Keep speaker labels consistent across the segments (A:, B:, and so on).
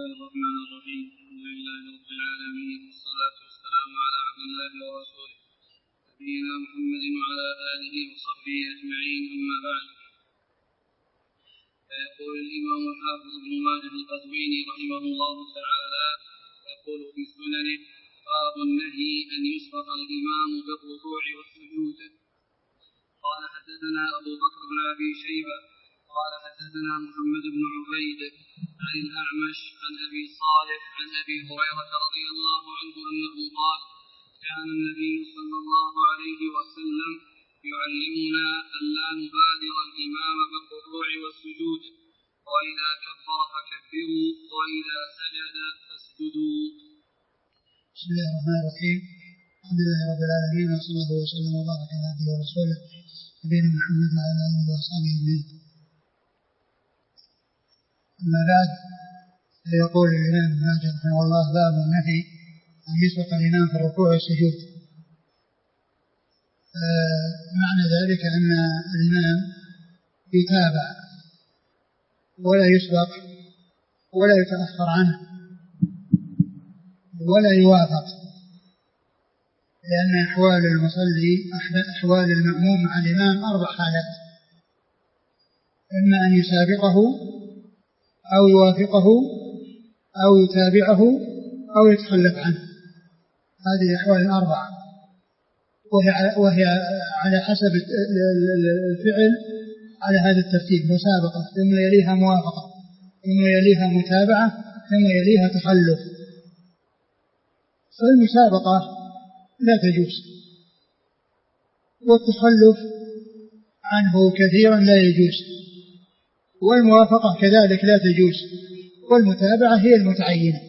A: الرحمن الرحيم. الحمد لله رب العالمين، والصلاة والسلام على عبد الله ورسوله نبينا محمد وعلى آله وصحبه أجمعين، أما بعد. فيقول الإمام الحافظ ابن ماجه القزويني رحمه الله تعالى يقول في سننه: باب النهي أن يسبق الإمام بالركوع والسجود. قال حدثنا أبو بكر بن أبي شيبة قال حدثنا محمد بن عبيد عن الأعمش عن أبي صالح عن أبي هريرة رضي الله عنه أنه قال: كان النبي صلى الله عليه وسلم يعلمنا أن لا نبادر الإمام بالركوع والسجود، وإذا كبر فكبروا وإذا سجد فاسجدوا.
B: بسم الله الرحمن الرحيم. الحمد لله رب العالمين، وصلى الله وسلم وبارك على عبده ورسوله نبينا محمد وعلى آله وصحبه أجمعين. أما بعد، فيقول الإمام ابن ماجه رحمه الله: باب النهي أن يسبق الإمام في الركوع والسجود. معنى ذلك أن الإمام يتابع ولا يسبق ولا يتأخر عنه ولا يوافق، لأن أحوال المصلي أحوال المأموم مع الإمام 4 حالات: إما أن يسابقه أو يوافقه أو يتابعه أو يتخلف عنه. هذه أحوال 4، وهي على حسب الفعل على هذا الترتيب: مسابقة، ثم يليها موافقة، ثم يليها متابعة، ثم يليها تخلف. فالمسابقة لا تجوز، والتخلف عنه كثيرا لا يجوز، والموافقة كذلك لا تجوز، والمتابعة هي المتعينة.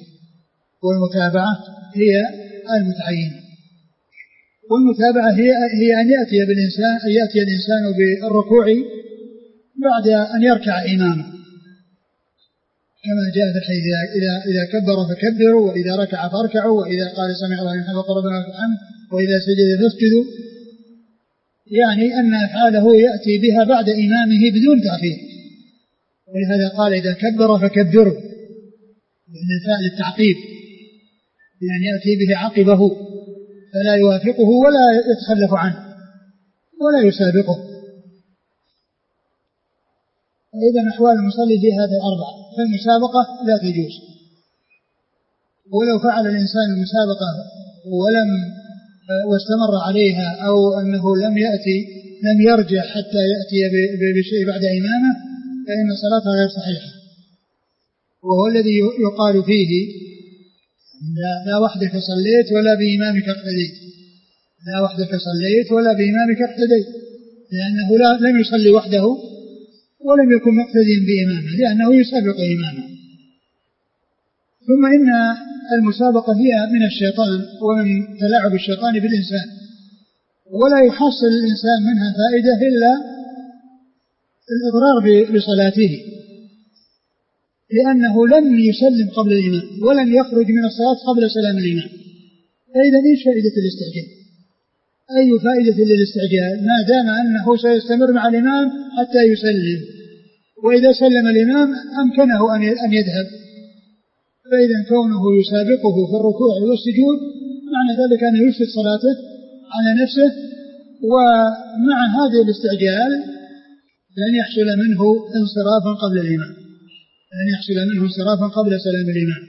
B: والمتابعة هي أن يأتي الإنسان بالركوع بعد أن يركع إمامه، كما جاء في الحديث: إذا كبر فكبروا، وإذا ركع فاركعوا، وإذا قال سمع الله لمن حمده ربنا ولك الحمد، وإذا سجد فاسجدوا. يعني أن أفعاله يأتي بها بعد إمامه بدون تأخير. ولهذا قال: إذا كبر فكبروا، لأن الفعل التعقيب، لأن يأتي به عقبه، فلا يوافقه ولا يتخلف عنه ولا يسابقه. إذن أحوال المصلي في هذه 4. فالمسابقة لا تجوز، ولو فعل الإنسان المسابقة واستمر عليها، أو أنه لم يرجع حتى يأتي بشيء بعد إمامه، فإن صلاته غير صحيحة. وهو الذي يقال فيه: لا وحدك صليت ولا بإمامك اقتديت. لا وحدك صليت ولا بإمامك اقتديت، لأنه لم يصلي وحده ولم يكن مقتديا بإمامه، لأنه يسابق إمامه. ثم إن المسابقة هي من الشيطان ومن تلاعب الشيطان بالإنسان، ولا يحصل الإنسان منها فائدة إلا الإضرار بصلاته، لأنه لم يسلم قبل الإمام ولم يخرج من الصلاة قبل سلام الإمام. فإذا إيش فائدة الاستعجال؟ أي فائدة للاستعجال ما دام أنه سيستمر مع الإمام حتى يسلم، وإذا سلم الإمام أمكنه أن يذهب. فإذا كونه يسابقه في الركوع والسجود معنى ذلك أنه يفسد صلاته على نفسه، ومع هذا الاستعجال لن يحصل منه انصرافا قبل سلام الإمام.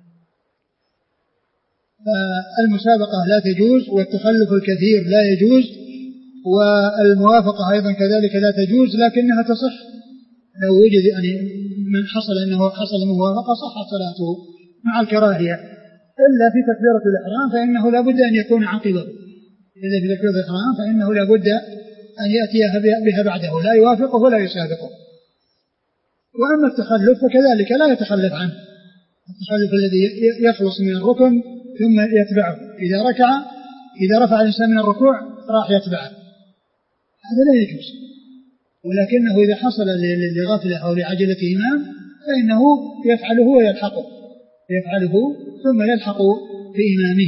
B: فالمسابقة لا تجوز، والتخلف الكثير لا يجوز، والموافقة أيضا كذلك لا تجوز، لكنها تصح لو وجد من حصل موافقة صحت صلاته مع الكراهية، إلا في تكبيرة الإحرام فإنه لا بد أن يكون عقبه. إذا في تكبيرة الإحرام فإنه لا بد أن يأتي بها بعده، لا يوافقه ولا يسابقه. وأما التخلف فكذلك لا يتخلف عنه، التخلف الذي يخلص من الركن ثم يتبعه، إذا رفع الإنسان من الركوع راح يتبعه، هذا لا يجوز. ولكنه إذا حصل لغفلة أو لعجلة إمام فإنه يفعله ثم يلحق بإمامه.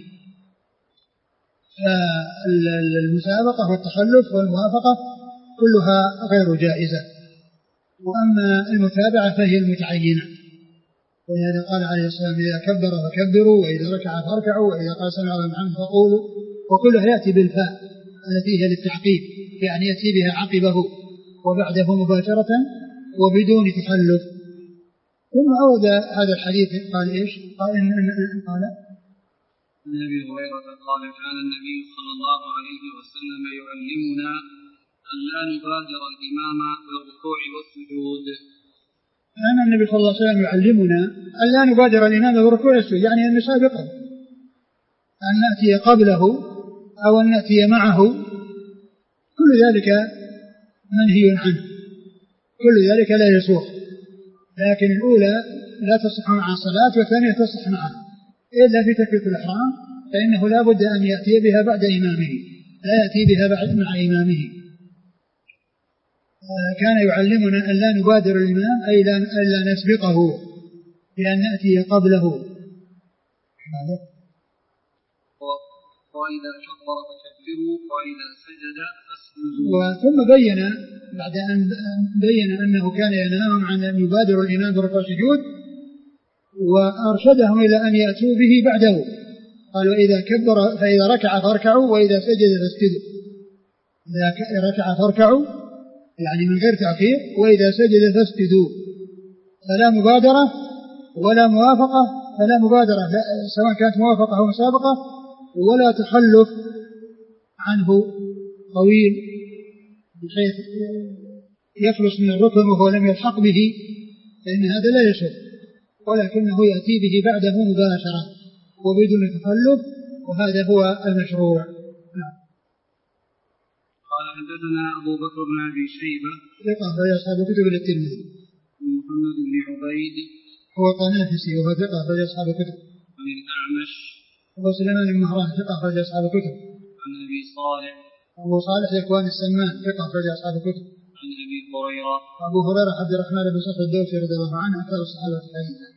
B: فالمسابقة والتخلف والموافقة كلها غير جائزة. وأما المتابعة فهي المتعينة، ولهذا قال عليه الصلاة والسلام إذا كبر فكبروا وإذا ركع فاركعوا وإذا قال سمع الله لمن حمده فقولوا، وكلها يأتي بالفاء التي هي للتحقيق، يعني يأتي بها عقبه وبعده مباشرة وبدون تخلف. ثم أورد هذا الحديث قال إيش؟ قال
A: عن أبي هريرة قال كان النبي صلى الله عليه وسلم يعلمنا أن لا نبادر الإمام بالركوع والسجود.
B: كان النبي صلى الله عليه وسلم يعلمنا أن لا نبادر الإمام بالركوع والسجود، يعني أن نسابقه، أن نأتي قبله أو أن نأتي معه، كل ذلك منهي عنه، كل ذلك لا يسوغ. لكن الأولى لا تصح مع الصلاة والثانية تصح معها، إلا في تكبيرة الإحرام فإنه لا بد أن يأتي بها بعد إمامه، لا يأتي بها بعد مع إمامه. كان يعلمنا أن لا نبادر الإمام أي لا نسبقه بأن نأتي قبله.
A: وإذا كبر فكبروا وإذا سجد فاسجدوا.
B: وثم بين بعد أن بين أنه كان ينهاهم عن أن يبادروا الإمام بالركوع والسجود وأرشدهم إلى أن يأتوا به بعده. قال وإذا كبر فإذا ركع فاركعوا وإذا سجد فاسجدوا. إذا ركع فاركعوا يعني من غير تأخير، وإذا سجد فاسجدوا. فلا مبادرة ولا موافقة، فلا مبادرة سواء كانت موافقة أو مسابقة، ولا تخلف عنه طويل بحيث يخلص من الركن وهو لم يلحق به، فإن هذا لا يشرع، ولكنه يأتي به بعده مباشرة وبدون تخلف، وهذا هو المشروع.
A: قال حدثنا أبو بكر بن أبي شيبة
B: ثقة أخرج أصحاب كتب الترمذي.
A: محمد بن عبيد
B: هو قنافسي وهو ثقة أخرج أصحاب كتب.
A: عن الأعمش
B: هو سليمان بن مهران ثقة أخرج أصحاب كتب.
A: عن أبي صالح
B: أبو صالح ذكوان السمان ثقة أخرج أصحاب كتب.
A: عن أبي هريرة
B: أبو هريرة عبد الرحمن بن صخر الدوسي رضي الله عنه أكثر الصحابة حديثا.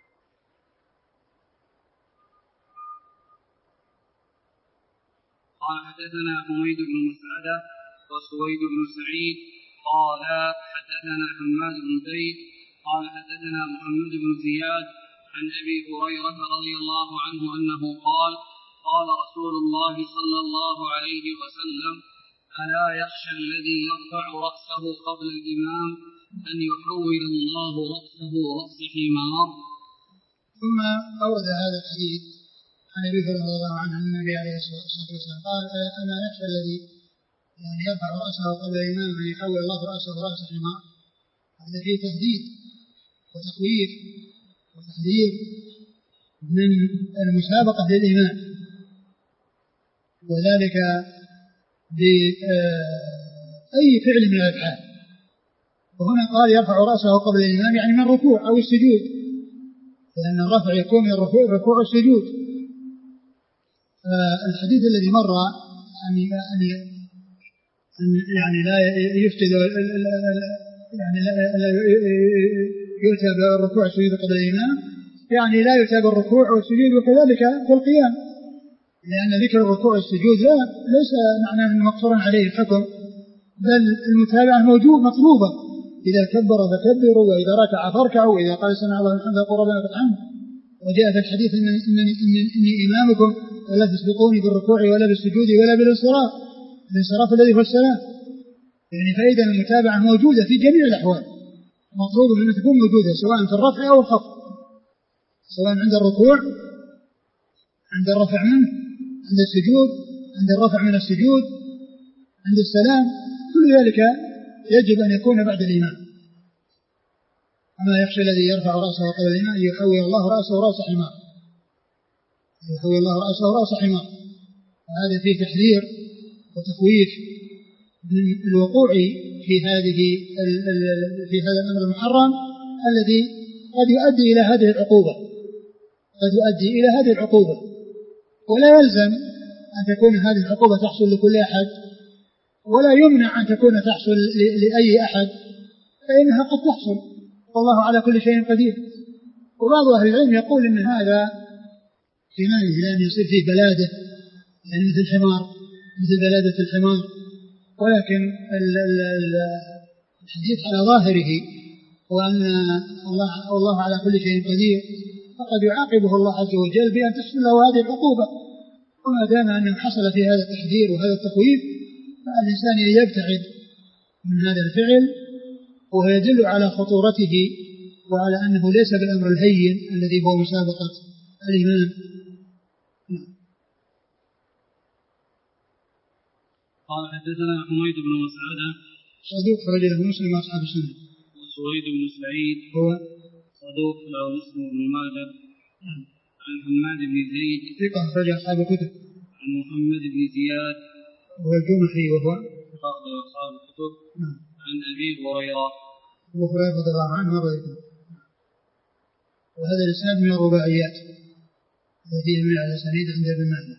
A: قال حدثنا حميد بن مسعدة وسويد بن سعيد قال حدثنا حماد بن زيد قال حدثنا محمد بن زياد عن أبي هريرة رضي الله عنه أنه قال قال رسول الله صلى الله عليه وسلم ألا يخشى الذي يرفع رأسه قبل الإمام أن يحول الله رأسه رأس حمار.
B: ثم أورد هذا الحديث عن أبي هريرة رضي الله عنه أن النبي عليه الصلاة والسلام قال ألا يخشى الذي يعني يرفع رأسه قبل الإمام أن يحول الله رأسه رأس حمار. هذا فيه تهديد وتخويف وتحذير من المسابقة للإمام، وذلك بأي فعل من الأفعال. وهنا قال يرفع رأسه قبل الإمام يعني من الركوع أو السجود، لأن الرفع يكون من الركوع والسجود. الحديث الذي مر أن يعني لا يفسد يعني لا يؤتى بالركوع والسجود قبل الإمام، يعني لا يؤتى بالركوع والسجود وكذلك في القيام، لأن ذكر الركوع والسجود ليس معناه مقصورا عليه الحكم، بل المتابعة موجود مطلوبة. إذا كبر فكبروا وإذا ركع فاركعوا وإذا قال سمع الله لمن حمده فقولوا ربنا لك الحمد. وجاء في الحديث إني إمامكم ولا تسبقوني بالركوع ولا بالسجود ولا بالانصراف، الانصراف الذي هو السلام. يعني فإذا المتابعة موجودة في جميع الأحوال، مطلوب أن تكون موجودة سواء في الرفع أو الخفض، سواء عند الركوع عند الرفع منه، عند السجود عند الرفع من السجود، عند السلام، كل ذلك يجب أن يكون بعد الإمام. أما يخشى الذي يرفع رأسه قبل الإمام يحول الله رأسه رأس حمار، يحول الله رأسه رأس حمار. وهذا فيه تحذير وتخويف من الوقوع في هذا الأمر المحرم الذي قد يؤدي إلى هذه العقوبة، قد يؤدي إلى هذه العقوبة. ولا يلزم أن تكون هذه العقوبة تحصل لكل أحد، ولا يمنع أن تكون تحصل لأي أحد، فإنها قد تحصل، والله على كل شيء قدير. وبعض أهل العلم يقول إن هذا في معنى لأن يصير فيه بلادة، يعني مثل الحمار، مثل بلادة الحمار. ولكن الحديث على ظاهره وأن الله على كل شيء قدير، فقد يعاقبه الله عز وجل بأن تحصل له هذه العقوبة. وما دام أنه حصل في هذا التحذير وهذا التخويف فالإنسان يبتعد من هذا الفعل، وهو يدل على خطورته وعلى أنه ليس بالأمر الهين الذي هو مسابقة الإمام.
A: قال حدثنا حميد بن مسعدة
B: صدوق خرج له مسلم وأصحاب السنة.
A: وسويد بن سعيد
B: هو
A: صدوق له مسلم بن ماجه. عن حماد بن زيد
B: ثقة خرج أصحاب الكتب.
A: عن محمد بن زياد
B: وهو الجمحي وهو
A: ثقة أصحاب الكتب. عن أبي هريرة
B: رضي الله عنه وارضاه. وهذا الإسناد من الرباعيات التي يميل على سنيد عند ابن ماجه.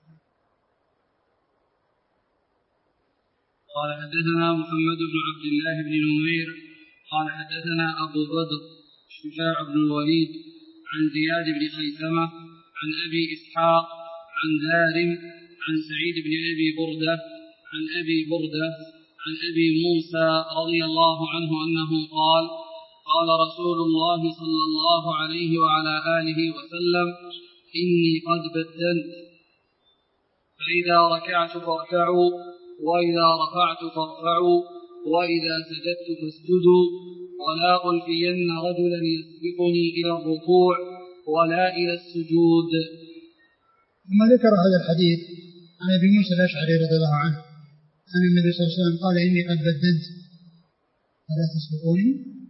A: قال حدثنا محمد بن عبد الله بن نمير قال حدثنا أبو بدر شجاع بن الوليد عن زياد بن خيثمة عن أبي إسحاق عن دارم عن سعيد بن أبي بردة عن أبي بردة عن أبي موسى رضي الله عنه أنه قال قال رسول الله صلى الله عليه وعلى آله وسلم إني قد بدلت فإذا ركعت فاركعوا وإذا رفعت فارفعوا وإذا سجدت فاسجدوا ولا ألفين رجلا يسبقني إلى الركوع ولا إلى السجود.
B: ثم ذكر هذا الحديث عن أبي موسى الأشعري رضي الله عنه أن النبي صلى الله عليه وسلم قال إني قد بدلت فلا تسبقوني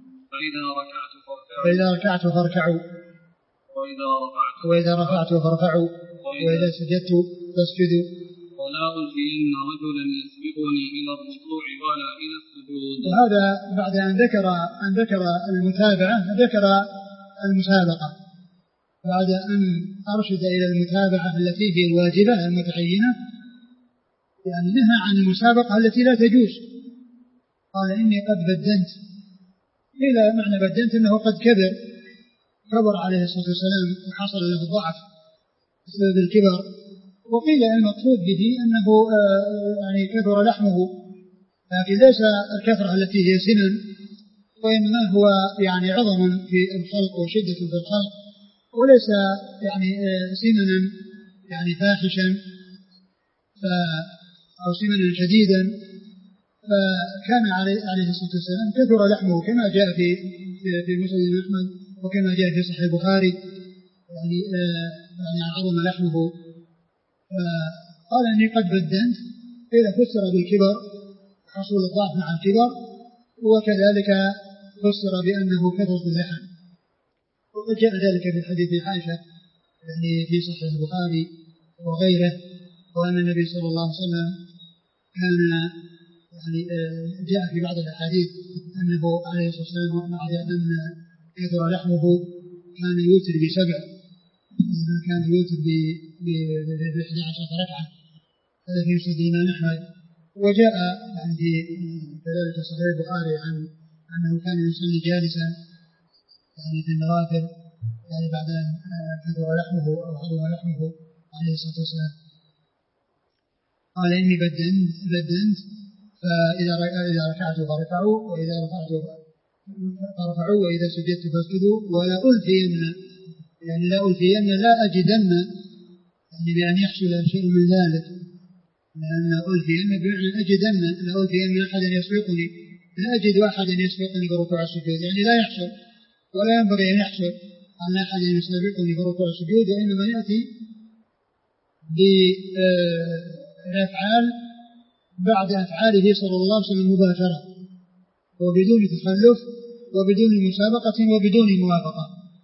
B: فإذا ركعت فاركعوا وإذا رفعت فارفعوا وإذا سجدت فاسجدوا
A: ولا ألفين رجلا يسبقني إلى الركوع ولا إلى السجود.
B: وهذا بعد أن ذكر المتابعة ذكر المسابقة، بعد أن أرشد إلى المتابعة التي هي الواجبة المتعينة، يعني نهى عن المسابقة التي لا تجوز. قال إني قد بدنت، إلى معنى بدنت أنه قد كبر عليه الصلاة والسلام وحصل له الضعف بسبب الكبر. وقيل المقصود به أنه يعني كثر لحمه، لكن ليس الكثرة التي هي سنن، وإنما هو يعني عظم في الخلق وشدة في الخلق، وليس يعني سننا يعني فاحشا أو سمنا شديدا. فكان عليه الصلاة والسلام كثر لحمه كما جاء في مسند أحمد وكما جاء في صحيح البخاري، يعني عظم لحمه. قال إني قد بدنت، إذا فسر بالكبر حصول الضعف مع الكبر، وكذلك فسر بأنه كثرة اللحم. وقد جاء ذلك في حديث عائشة يعني في صحيح البخاري وغيره، وأن النبي صلى الله عليه وسلم كان يعني جاء في بعض الأحاديث أنه عليه الصلاة والسلام بعد أن كثر لحمه كان يوتر ب7، كان يوتر ب11 ركعة، هذا في مسند الإمام أحمد. وجاء يعني في كذلك صحيح البخاري عن أنه كان يصلي جالسا يعني في النوافل، يعني بعد أن كثر لحمه أو عظم لحمه عليه الصلاة والسلام. قال إني بدنت فإذا ركعت فاركعوا وإذا رفعت فارفعوا وإذا سجدت فاسجدوا ولا ألفين، يعني لا ألفين لا أجدن، يعني بأن يحصل شيء من ذلك، لأن ألفين بمعنى أجدن، لا ألفين أحدا يسبقني، لا أجد أحدا يسبقني بركوع السجود، يعني لا يحصل ولا ينبغي أن يحصل أن أحد يسبقني بركوع السجود، وإنما يأتي بالأفعال بعد أفعاله صلى الله عليه وسلم مباشرة، وبدون تخلف وبدون مسابقة وبدون موافقة.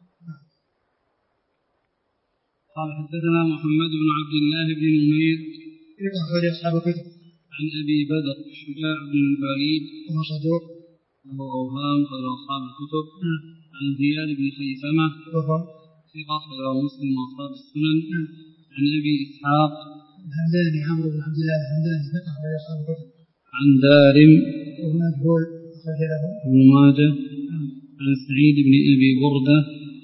A: قال حدثنا محمد بن عبد الله بن نمير
B: أخرج أصحاب الكتب.
A: عن أبي بدر شجاع بن الوليد
B: وهو صدوق
A: وهو أوهام قال أصحاب الكتب. عن زياد بن خيثمة
B: وهو
A: ثقة قال مسلم وأصحاب السنن. عن أبي إسحاق
B: الهمداني عمرو بن عبد الله الهمداني ثقة قال أصحاب الكتب.
A: عن دارم
B: وهو مجهول أخرج له
A: ابن ماجه. عن سعيد بن أبي بردة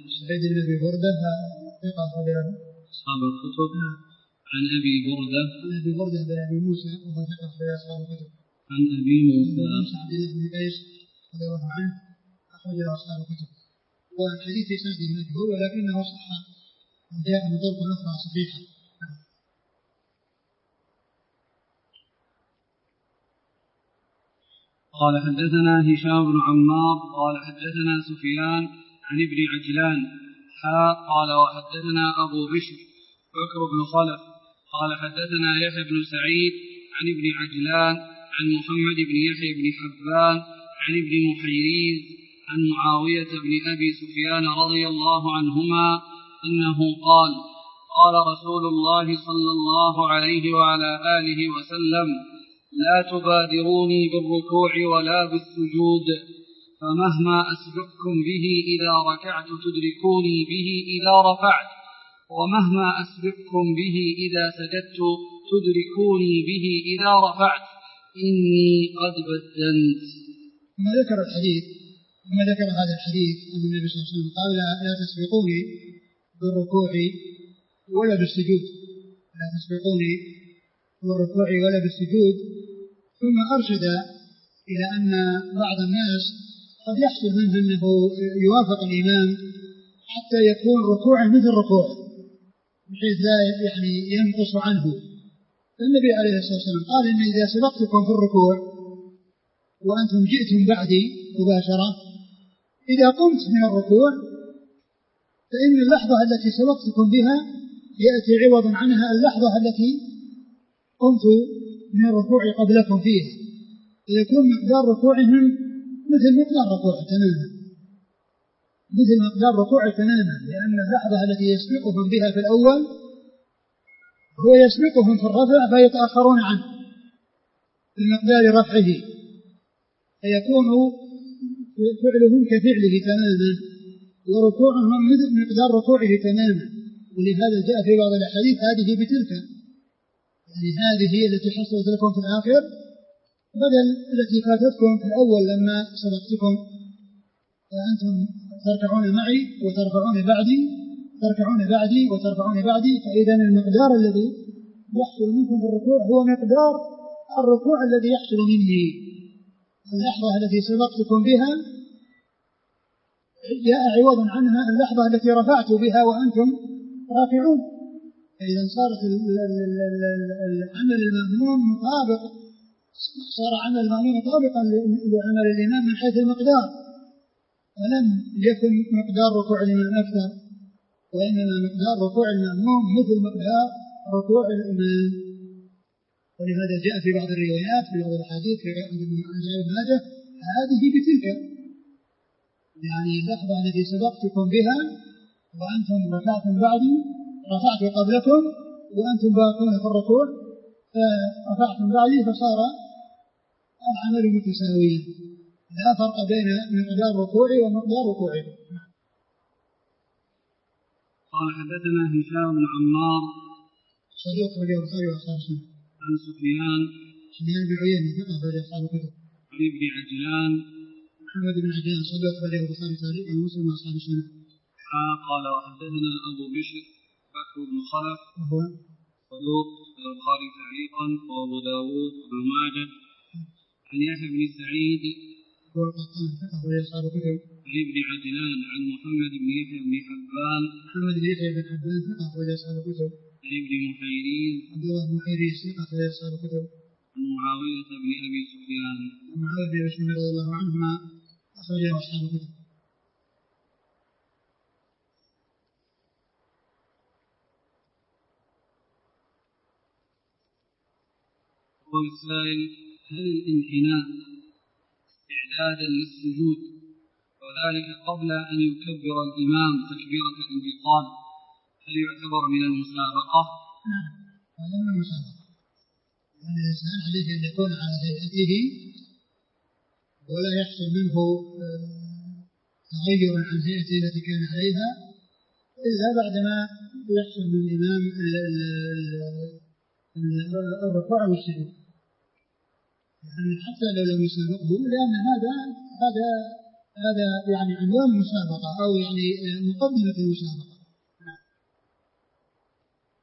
B: ثقة أخرج له
A: أصحاب الكتب. عن أبي بردة
B: بن أبي موسى وهو ثقة أخرج أصحاب الكتب.
A: عن أبي موسى
B: عبد الله بن قيس رضي الله عنه أخرجه أصحاب الكتب. والحديث إسناده مجهول ولكنه صح وجاء من طرق أخرى صحيحة.
A: قال حدثنا هشام بن عمار قال حدثنا سفيان عن ابن عجلان قال وحدثنا أبو بشر بكر بن خلف قال حدثنا يحيى بن سعيد عن ابن عجلان عن محمد بن يحيى بن حبان عن ابن محيريز عن معاوية بن أبي سفيان رضي الله عنهما أنه قال قال رسول الله صلى الله عليه وعلى آله وسلم لا تبادروني بالركوع ولا بالسجود فمهما أسبقكم به إذا ركعت تدركوني به إذا رفعت ومهما أسبقكم به إذا سجدت تدركوني به إذا رفعت إني قد بدنت.
B: ثم ذكر هذا الحديث أن النبي صلى الله عليه وسلم قال لا تسبقوني بالركوع ولا بالسجود، لا تسبقوني بالركوع ولا بالسجود. ثم أرشد إلى أن بعض الناس قد يحصل منه أنه يوافق الإمام حتى يكون ركوعه مثل ركوعه بحيث لا يعني ينقص عنه. النبي عليه الصلاة والسلام قال إن إذا سبقتكم في الركوع وأنتم جئتم بعدي مباشرة إذا قمت من الركوع فإن اللحظة التي سبقتكم بها يأتي عوضا عنها اللحظة التي قمت من الركوع قبلكم فيها، فيكون مقدار ركوعهم مثل مقدار ركوعه تماما، لأن اللحظة التي يسبقهم بها في الأول هو يسبقهم في الرفع فيتأخرون عنه في مقدار رفعه، فيكون فعلهم كفعله تماما وركوعهم مثل مقدار ركوعه تماما. ولهذا جاء في بعض الأحاديث هذه بتلك، يعني هذه هي التي حصلت لكم في الآخر بدل التي فاتتكم في الأول لما سبقتكم فأنتم تركعون معي وتركعون بعدي فإذا المقدار الذي يحصل منكم في الركوع هو مقدار الركوع الذي يحصل مني. اللحظة التي سبقتكم بها جاء عوضا عنها اللحظة التي رفعت بها وأنتم راكعون، فإذا صارت العمل المأموم مطابقا لعمل الإمام من حيث المقدار، ولم يكن مقدار ركوع الإمام أكثر وإنما مقدار ركوع المأموم مثل مقدار ركوع الإمام. ولهذا جاء في بعض الروايات في بعض الحديث في ابن ماجه هذه بتلك، يعني اللحظة التي سبقتكم بها وأنتم ركعتم بعدي رفعت قبلكم وأنتم باقون في الركوع فرفعتم بعدي فصار العمل متساويا لا فرق بين مقدار ركوعي ومقدار ركوعي.
A: قال حدثنا هشام بن عمار
B: صديق رجل البخاري وأصحاب السنة
A: عن سفيان
B: بن عيينة ثقة رجل أصحاب الكتب
A: عن ابن عجلان
B: محمد بن عجلان صديق رجل البخاري تعليق ومسلم وأصحاب السنة.
A: قال وحدثنا أبو بشر بكر بن خلف
B: وهو
A: صدوق البخاري تعليقا وأبو داود بن ماجه عن يحيى بن سعيد
B: هو القطان ثقة رجل أصحاب الكتب
A: عن ابن عجلان عن محمد بن يحيى بن حبان
B: ثقة رجل أصحاب الكتب
A: عن ابن محيريز
B: عبد الله بن محيريز ثقة رجل أصحاب الكتب
A: عن معاوية بن أبي سفيان
B: رضي الله عنهما أخرجه أصحاب الكتب.
A: يقول السائل هل الانحناء استعدادا للسجود وذلك قبل أن يكبر الإمام تكبيرة الانتقال هل يعتبر من المسابقة؟
B: نعم هذا من المسابقة، لأن الإنسان عليه أن يكون على هيئته ولا يحصل منه تغير عن هيئته التي كان عليها إلا بعدما يحصل من الإمام الركوع والسجود، يعني حتى لو لم يسابقه لأن هذا يعني عنوان المسابقة أو يعني مقدمة المسابقة.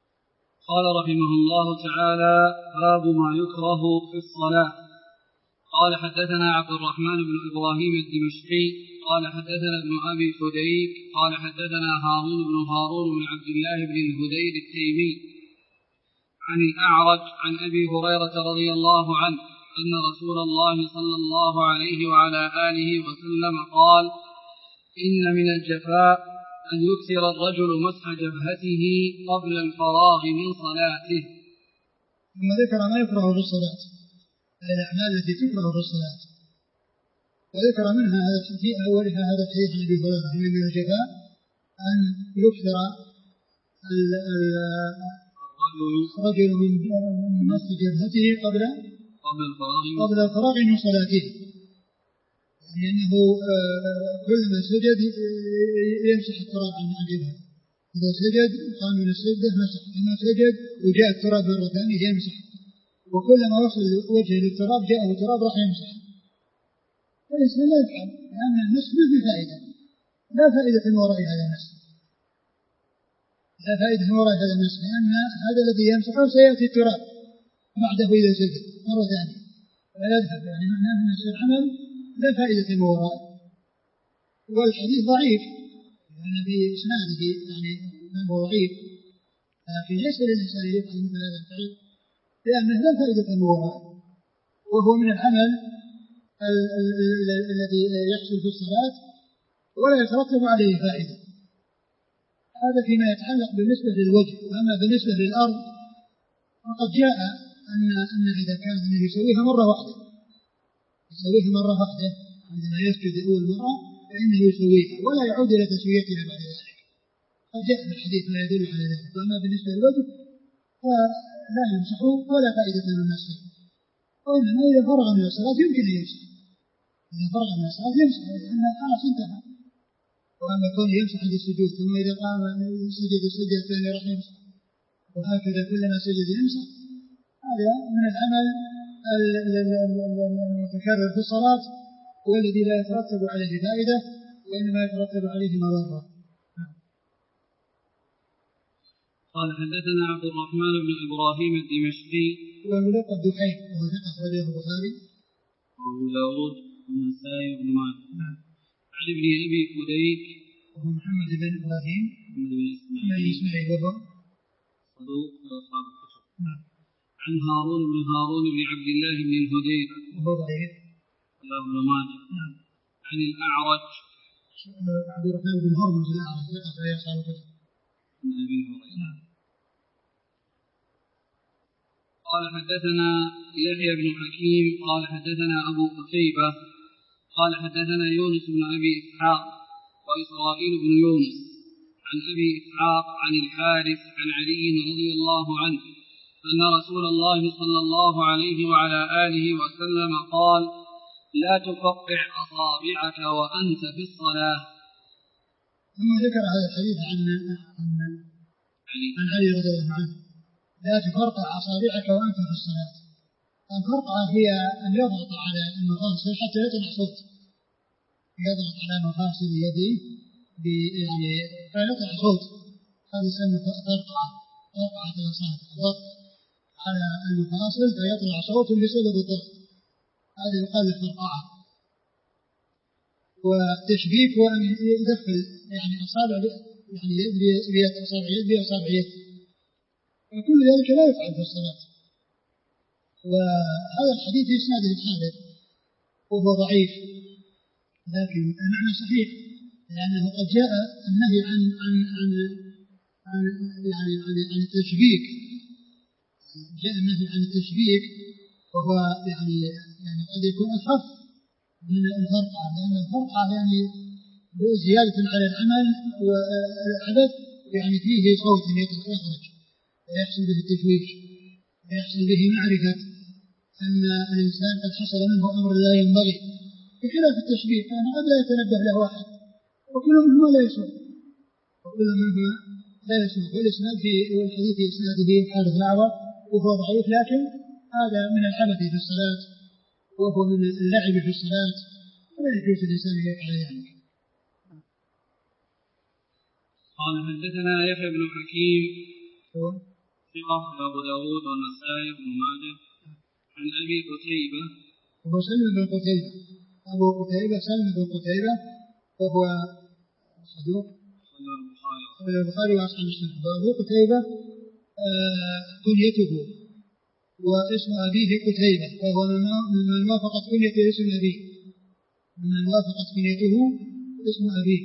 A: قال رحمه الله تعالى باب ما يكره في الصلاة. قال حدثنا عبد الرحمن بن إبراهيم الدمشقي قال حدثنا ابن أبي فديك قال حدثنا هارون بن عبد الله بن الهذيل التيمي عن الأعرج عن أبي هريرة رضي الله عنه أن رسول الله صلى الله عليه وعلى آله وسلم قال إن من الجفاء أن يكثر الرجل مسح جبهته قبل الفراغ من صلاته.
B: ثم ذكر ما يكره في الصلاة، الأعمال التي تكره في الصلاة، وذكر منها في أولها هذا الحديث عن أبي هريرة إن من الجفاء أن يكثر الرجل من مسح جبهته قبل الفراغ من صلاته، لأنه كلما سجد يمسح التراب عن جبهته، إذا سجد قام من السجدة مسح، ثم سجد وجاء التراب مرة ثانية يمسح، وكلما وصل وجهه للتراب جاءه التراب راح يمسح. فالإنسان لا يفعل، لأن المسح ما في فائدة، لا فائدة من وراء هذا المسح، لا فائدة من وراء هذا المسح، لأن هذا الذي يمسحه سيأتي التراب بعده إذا سجد مرة ثانية فيذهب، يعني معناه أن يصير عمل لا فائدة من وراءه. والحديث ضعيف لأن في إسناده يعني من هو ضعيف، لكن ليس للإنسان يفعل مثل هذا الفعل لأنه لا فائدة من وراءه، وهو من العمل الذي يحصل في الصلاة ولا يترتب عليه فائدة. هذا فيما يتعلق بالنسبة للوجه. وأما بالنسبة للأرض فقد جاء أن إذا كان يسويها مرة واحدة عندما يسجد أول مرة فإنه يسويها ولا يعود إلى تسويتها بعد ذلك، قد جاء في الحديث ما يدل على ذلك. وأما بالنسبة للوجه فلا يمسحه ولا فائدة من المسح، وإنما إذا فرغ من الصلاة يمكن أن يمسح، لأنها خلاص انتهى. وأما كونه يمسح عند السجود ثم إذا قام سجد السجدة الثانية راح يمسح، وهكذا كلما سجد يمسح، هذا من العمل المتكرر في الصلاة والذي لا يترتب عليه فائدة وإنما يترتب عليه مضرة.
A: قال حدثنا عبد الرحمن بن إبراهيم الدمشقي
B: وملقب دحيم وهو ثقة أخرجه البخاري
A: وأبو داود والنسائي وابن ماجه. عن ابن أبي فديك
B: وهو محمد بن إبراهيم بن إسماعيل وهو
A: صدوق أصحاب الكتب. عن هارون بن عبد الله بن الهذيل
B: وهو ضعيف
A: وله ابن ماجه. عن الأعرج
B: عبد الرحمن بن هرمز الأعرج ثقة أخرجه أصحاب الكتب.
A: عن أبي هريرة. قال حدثنا يحيى بن حكيم قال حدثنا أبو قتيبة قال حدثنا يونس بن أبي إسحاق وإسرائيل بن يونس عن أبي إسحاق عن الحارث عن علي رضي الله عنه أن رسول الله صلى الله عليه وعلى آله وسلم قال لا تفقع أصابعك وأنت في الصلاة.
B: ثم ذكر هذا الحديث عن علي رضي الله عنه لا تفرقع أصابعك وأنت في الصلاة. الفرقعة هي أن يضغط على المفاصل حتى يطلع صوت، يضغط على مفاصل يده يعني فيطلع صوت، هذا يسمى فرقعة الأصابع، ضغط على المفاصل فيطلع صوت بسبب الضغط، هذا يقال له فرقعة. والتشبيك هو أن يدخل يعني أصابع يعني يد بأصابع يد، وكل ذلك لا يفعل في الصلاة. وهذا الحديث يسنده الحارث وهو ضعيف، لكن المعنى صحيح لأنه قد جاء النهي عن التشبيك، جاء النهي عن التشبيك وهو يعني قد يكون أخف من الفرقعة، لأن الفرقعة يعني زيادة على العمل والعبث يعني فيه صوت يخرج ويحصل به التشويش ويحصل به معرفة أن الإنسان قد حصل منه أمر لا ينبغي، بخلاف التشبيه فأنا قد لا يتنبه له واحد وكل منهما لا يسوق والإسناد في الحديث في إسناده حارث الأعور وهو ضعيف، لكن هذا من العبث في الصلاة وهو من اللعب في الصلاة ولا يجوز الإنسان يفعل ذلك.
A: قال حدثنا يحيى بن حكيم ثقة أبو داود والنسائي وابن ماجه عن أبي قتيبة
B: وهو سلم بن قتيبة. أبو قتيبة سلم بن قتيبة وهو صدوق البخاري وأصحاب السنة. وأبو قتيبة كنيته واسم أبيه قتيبة، فهو من وافقت كنيته اسم أبيه، من وافقت كنيته اسم أبيه.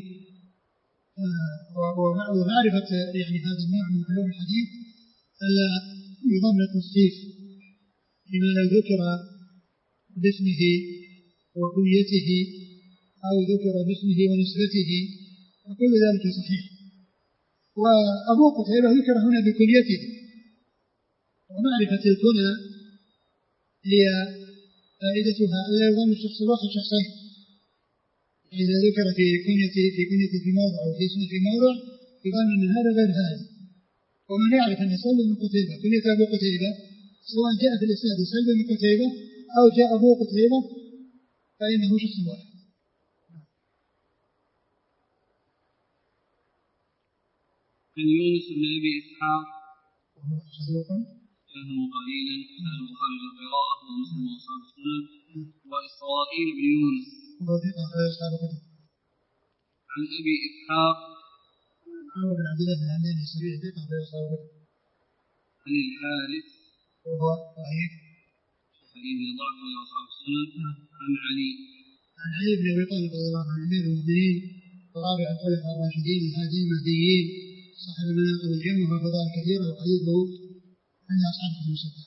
B: ومعرفة يعني هذا النوع من علوم الحديث ألا يضمن التصحيف لما لو ذكر باسمه وكنيته أو ذكر باسمه ونسبته وكل ذلك صحيح. وأبو قتيبة ذكر هنا بكنيته، ومعرفة الكنى هي فائدتها ألا يضم الشخص الواحد شخصين. إذا ذكر في كنيته في موضع أو في اسمه في موضع يظن أن هذا غير هذا. ومن يعرف أن سلم بن قتيبة كنية أبو قتيبة سواء جاء في الإسناد سلم بن قتيبة أو جاء أبو قتيبة فإنه شخص واحد.
A: عن يونس بن أبي إسحاق
B: وهو صدوق
A: فهم قليلا أهل البخاري القراءة ومسلم وأصحاب السنن. وإسرائيل بن يونس
B: وهو ثقة غير أصحاب الكتب.
A: عن أبي إسحاق
B: عمرو بن عبد الله بن عمرو السبيعي ثقة غير أصحاب الكتب.
A: عن الحارث
B: وهو ضعيف
A: حديث ضعف غير أصحاب السنن. عن
B: علي بن أبي طالب رضي الله عنه أمير المؤمنين ورابع الخلفاء الراشدين الهادي المهديين صاحب المناقب الجمة والفضائل الكثيرة وحديثه عند أصحاب الكتب الستة.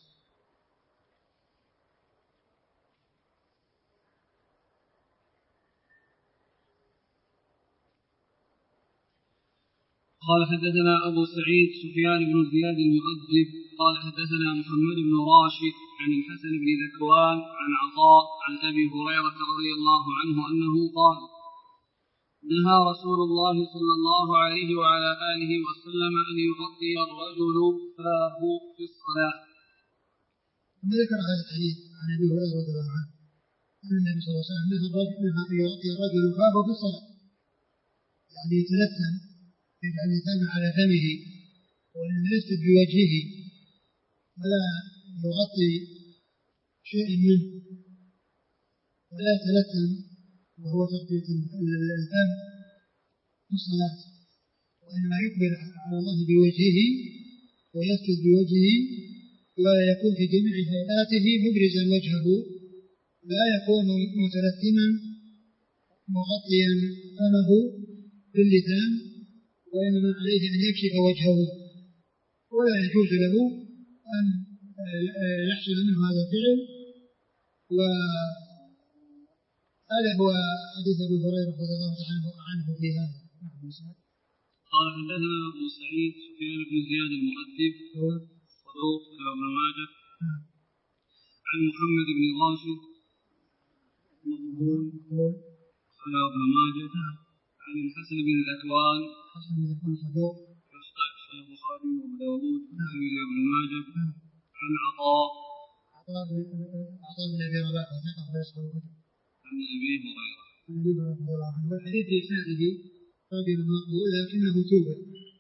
A: قال حدثنا أبو سعيد سفيان بن زياد المؤدب قال حدثنا محمد بن راشد عن الحسن بن ذكوان عن عطاء عن أبي هريرة رضي الله عنه أنه قال نهى رسول الله صلى الله عليه وعلى آله وسلم أن يغطي الرجل فاه في الصلاة.
B: ثم ذكر هذا الحديث عن أبي هريرة رضي الله عنه أن النبي صلى الله عليه وسلم نهى أن يغطي الرجل فاه في الصلاة، يعني يتلثم يجعل لسانه على فمه وإنما يسجد بوجهه ولا يغطي شيء منه ولا يتلثم وهو تغطية الفم في الصلاة، وإنما يقبل على الله بوجهه ويسجد بوجهه ويكون في جميع هيئاته مبرزا وجهه، لا يكون متلثما مغطيا فمه باللسان، وإنما عليه أن يكشف وجهه، ولا يجوز له أن يحصل منه هذا الفعل. وهذا هو حديث أبي هريرة رضي الله عنه في هذا.
A: قال حدثنا أبو سعيد سفيان بن زياد المؤدب صدوق ابن ماجه عن محمد بن راشد مقبول ابن ماجه عن الحسن بن ذكوان
B: صدوق
A: البخاري وابو داود وابن ماجه عن عطاء
B: بن أبي رباح
A: عن أبي هريرة
B: رضي الله عنه. والحديث في إسناده رجل مقبول لكنه توبة.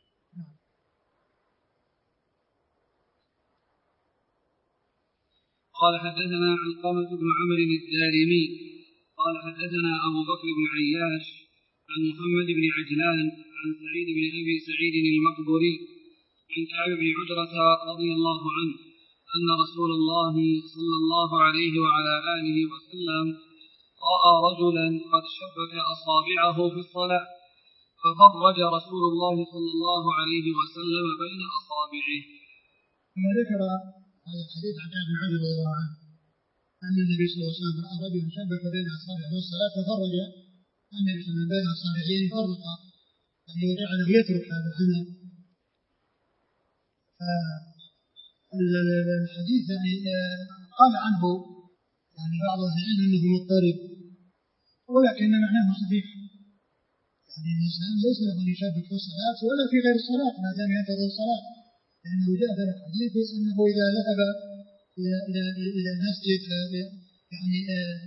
A: قال حدثنا علقمة بن عمرو الدارمي قال حدثنا أبو بكر بن عياش عن محمد بن عجلان عن سعيد بن أبي سعيد المقبري عن كعب بن عجرة رضي الله عنه أن رسول الله صلى الله عليه وعلى آله وسلم رأى رجلا قد شبك أصابعه في الصلاة ففرج رسول الله صلى الله عليه وسلم بين أصابعه.
B: ثم ذكر هذا الحديث عن كعب بن عجرة رضي الله عنه أن النبي صلى الله عليه وسلم رأى رجلا شبك بين أصابعه في الصلاة ففرج النبي صلى الله عليه وسلم بين أصابعه فرق، يعني وجعله يترك هذا العمل. الحديث يعني قال عنه يعني بعض أهل العلم أنه مضطرب، ولكن معناه صحيح، يعني الإنسان ليس له أن يشبك في الصلاة ولا في غير الصلاة ما دام ينتظر الصلاة، لأنه جاء في الحديث أنه إذا ذهب إلى المسجد يعني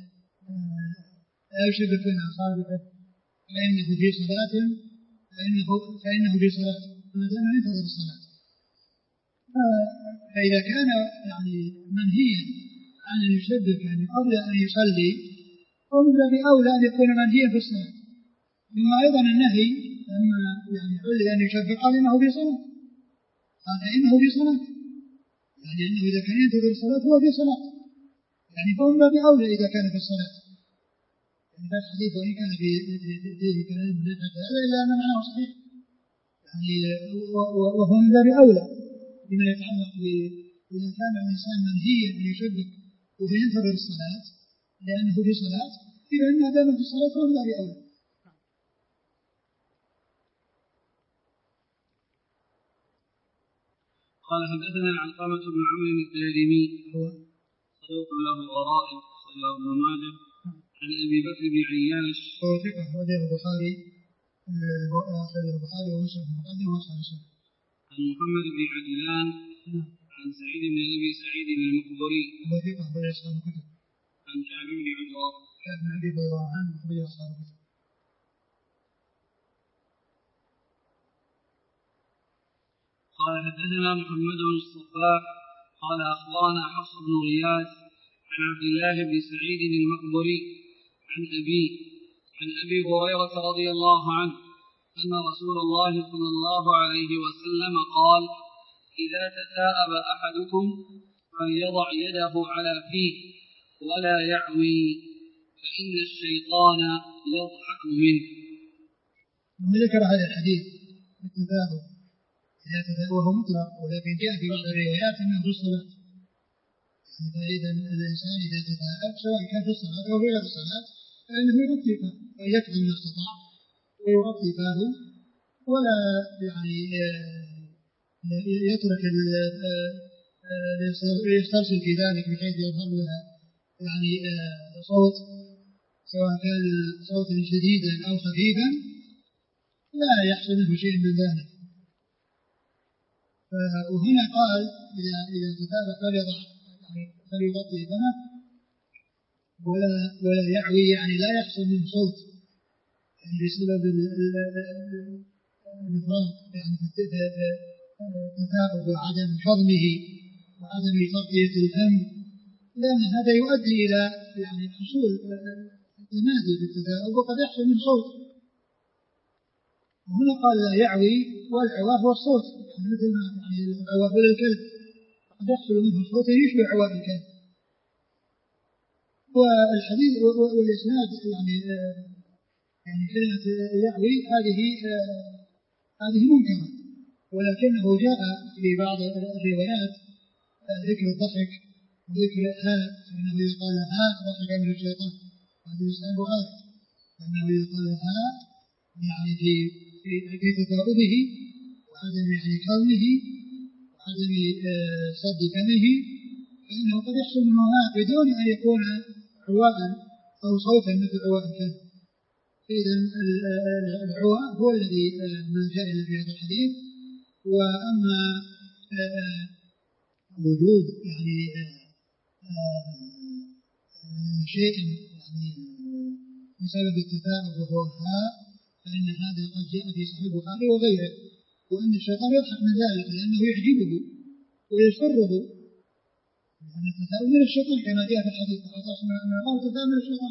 B: لا يشبك بين أصابعه فإنه في صلاة فإنه في صلاة ما دام ينتظر الصلاة. فإذا كان يعني منهيا عن أن يشبك يعني قبل أن يصلي ومن باب أولى أن يكون منهيا في الصلاة. ثم أيضا النهي لما يعني علي أن يشبك قال إنه في صلاة، قال إنه في صلاة، يعني أنه إذا كان ينتظر الصلاة هو في صلاة، يعني فهم باب أولى إذا كان في الصلاة. يعني هذا الحديث وإن كان فيه كلام من هذا إلا أن معناه صحيح، يعني وهو من باب أولى بما يتعلق إذا كان الإنسان منهيا أن يشبك وهو ينتظر الصلاة لأنه في صلاة، إذا إن دام في الصلاة فهو من باب أولى.
A: قال حدثنا علقمة بن عمرو الدارمي صدوق له غرائب صلى ابن ماجه عن أبي بكر بن عياش
B: هو ثقة وجه البخاري ومسلم في المقدمة وأصحاب السنة.
A: عن محمد بن عجلان عن سعيد بن أبي سعيد المقبري
B: هو ثقة وجه أصحاب الكتب.
A: عن كعب بن عجرة
B: كعب بن أبي ضيران وجه أصحاب الكتب.
A: قال حدثنا محمد بن الصباح قال أخبرنا حفص بن غياث عن عبد الله بن سعيد المقبري عن أبي هريرة رضي الله عنه أن رسول الله صلى الله عليه وسلم قال: إذا تثاءب أحدكم فليضع يده على فيه ولا يعوي فإن الشيطان يضحك منه.
B: ثم ذكر هذا الحديث التثاؤب وهو مطلق، ولكن جاء في بعض الروايات أنه في الصلاة. فإذا الإنسان إذا تثاءب سواء كان في الصلاة أو غير الصلاة فإنه يغطي فاه ويكفي ما استطاع ويغطي فاه ولا يعني يترك يسترسل في ذلك بحيث يظهر لها يعني صوت سواء كان صوتا شديدا أو خفيفا لا يحصل منه شيء من ذلك. وهنا قال إذا تثاءب فليغطي فمه ولا يعوي، يعني لا يحصل منه صوت يعني بسبب الإفراط يعني في التثاؤب وعدم حضمه وعدم تغطية الفم، لأن هذا يؤدي إلى يعني حصول التمادي في التثاؤب وقد يحصل من صوت. وهنا قال لا يعوي، والعواء هو الصوت يعني مثل ما يعني العواء للكلب قد يحصل منه صوت يشبه عواء الكلب. والحديث والإسناد يعني كلمة يعوي هذه ممكنة، ولكنه جاء في بعض الروايات ذكر الضحك وذكر الهاء، فإنه إذا قال هاء ضحك من الشيطان، هذا يسأل بغاية، فإنه إذا قال هاء يعني في تثاؤبه وعدم يعني كظمه وعدم سد فمه فإنه قد يحصل منه هاء بدون أن يكون عواء أو صوتا مثل عواء الكلب. إذا العواء هو الذي ما جاء إلا في هذا الحديث. وأما وجود يعني شيء يعني بسبب التثاؤب وهو هاء فإن هذا قد جاء في صحيح البخاري وغيره، وأن الشيطان يضحك من ذلك لأنه يعجبه ويسره، لأن التثاؤب من الشيطان كما جاء في الحديث ما قال التثاؤب من الشيطان.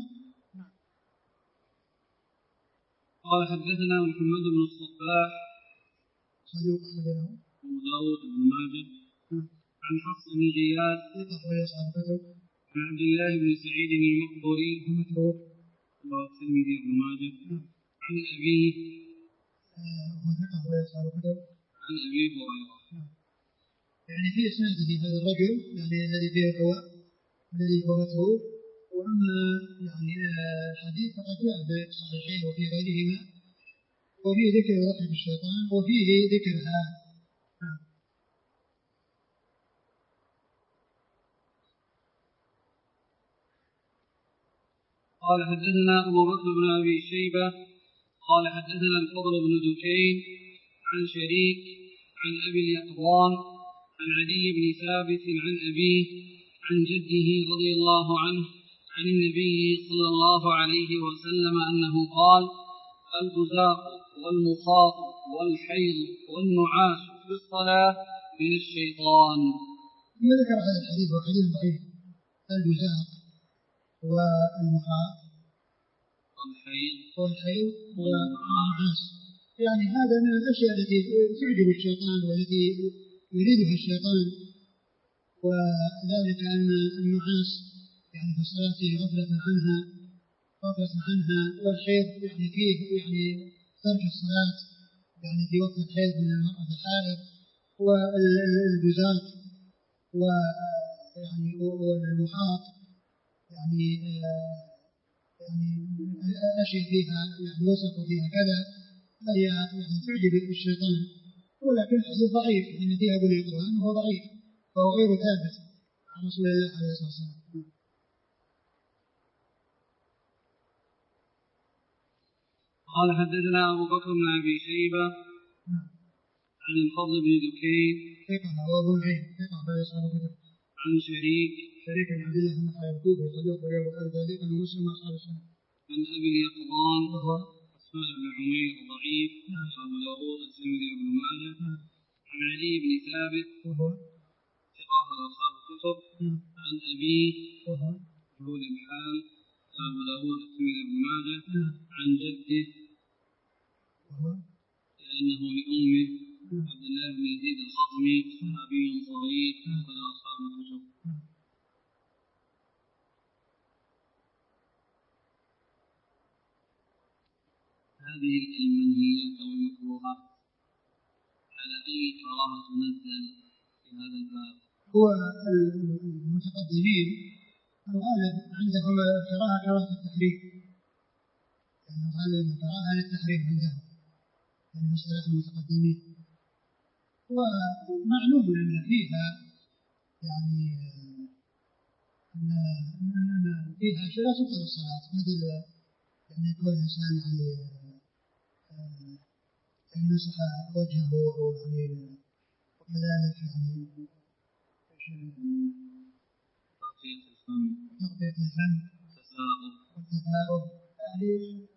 A: قال حدثنا محمد بن الصباح
B: صدوق أخرجه
A: أبو داود بن ماجه عن حفص بن غياث عن عبد الله بن سعيد المقبري والترمذي بن ماجه عن أبيه عن أبي هريرة.
B: يعني في إسناده هذا الرجل يعني الذي فيه الرواء الذي هو متروك. وأما يعني الحديث فقد جاء في الصحيحين وفي غيرهما وفيه ذكر ضحك الشيطان وفيه ذكرها.
A: قال حدثنا أبو بكر بن أبي شيبة قال حدثنا الفضل بن دكين عن شريك عن أبي اليقظان عن عدي بن ثابت عن أبيه عن جده رضي الله عنه عن النبي صلى الله عليه وسلم أنه قال: البزاق والمخاط والحيض والنعاس في الصلاة من الشيطان.
B: ثم ذكر هذا الحديث وحديث ضعيف البزاق والمخاط والحيض والنعاس. يعني هذا من الأشياء التي تعجب الشيطان والتي يريدها الشيطان. وذلك أن النعاس يعني في الصلاة غفلة عنها، والحيض يعني فيه يعني ترك الصلاة يعني في وقت الحيض من المرأة الحائض، والبزاق ويعني والمخاط يعني أشياء فيها يعني وصف فيها كذا، فهي يعني تعجب الشيطان. ولكن الحديث ضعيف لأن فيها أبو الإقران وهو ضعيف فهو غير ثابت عن رسول الله عليه الصلاة والسلام.
A: قال حدثنا أبو بكر بن أبي شيبة عن الفضل بن دكين
B: ثقة وأبو نعيم ثقة فيصعب كتب
A: عن شريك
B: بن عبد الله بن خالد صدوق ويروي ذلك أنه مسلم أصحاب السنة.
A: عن أبي اليقظان عثمان بن عمير ضعيف أبو داود الترمذي بن ماجه عن علي بن ثابت ثقة أصحاب الكتب عن أبيه مجهول الحال أبو داود الترمذي بن ماجه عن جده لأنه لأمه عبد الله بن يزيد الخطمي صحابي صغير أخرج أصحاب الكتب. هذه المنهيات أو المكروهات على أي كراهة تنزل في هذا الباب؟
B: هو المتقدمين الغالب عندهم الكراهة كراهة التحريم، يعني الغالب الكراهة للتحريم عندهم يعني مصطلح المتقدمين. ومعلوم أن فيها يعني أن فيها شيء لا تبطل الصلاة، مثل يعني يكون الإنسان يعني مسح وجهه يعني وكذلك يعني تغطية الفم والتثاؤب يعني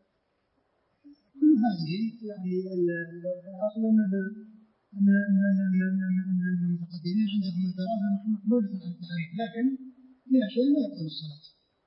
B: كل هذه يعني الأصل أن المتقدمين عندهم الكراهة مقبولة عن التحريم، لكن فيها شيء لا يبطل الصلاة.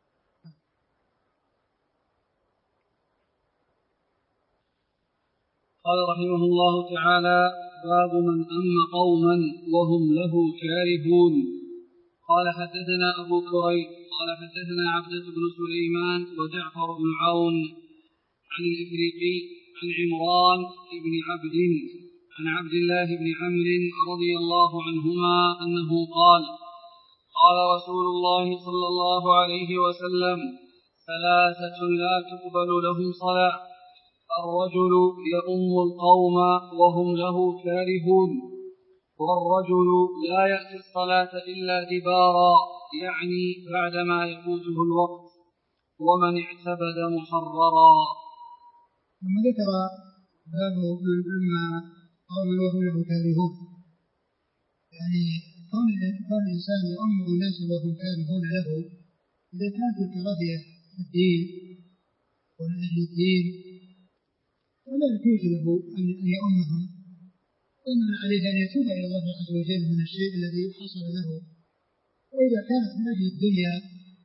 A: قال رحمه الله تعالى: باب من أم قوما وهم له كارهون. قال حدثنا أبو كريب قال حدثنا عبدة بن سليمان وجعفر بن عون عن الإفريقي عن عمران بن عبد عن عبد الله بن عمرو رضي الله عنهما أنه قال: قال رسول الله صلى الله عليه وسلم: ثلاثة لا تقبل لهم صلاة: الرجل يؤم القوم وهم له كارهون، والرجل لا يأتي الصلاة إلا دبارا يعني بعدما يفوته الوقت، ومن اعتبد محررا.
B: ثم ذكر باب من أما قوما وهم له كارهون، يعني كون الإنسان يؤم الناس وهم كارهون له إذا كانت الكراهية الدين ومن أجل الدين ولا يجوز له أن يؤمهم، وإنما عليه أن يتوب إلى الله عز وجل من الشيء الذي حصل له. وإذا كانت من أجل الدنيا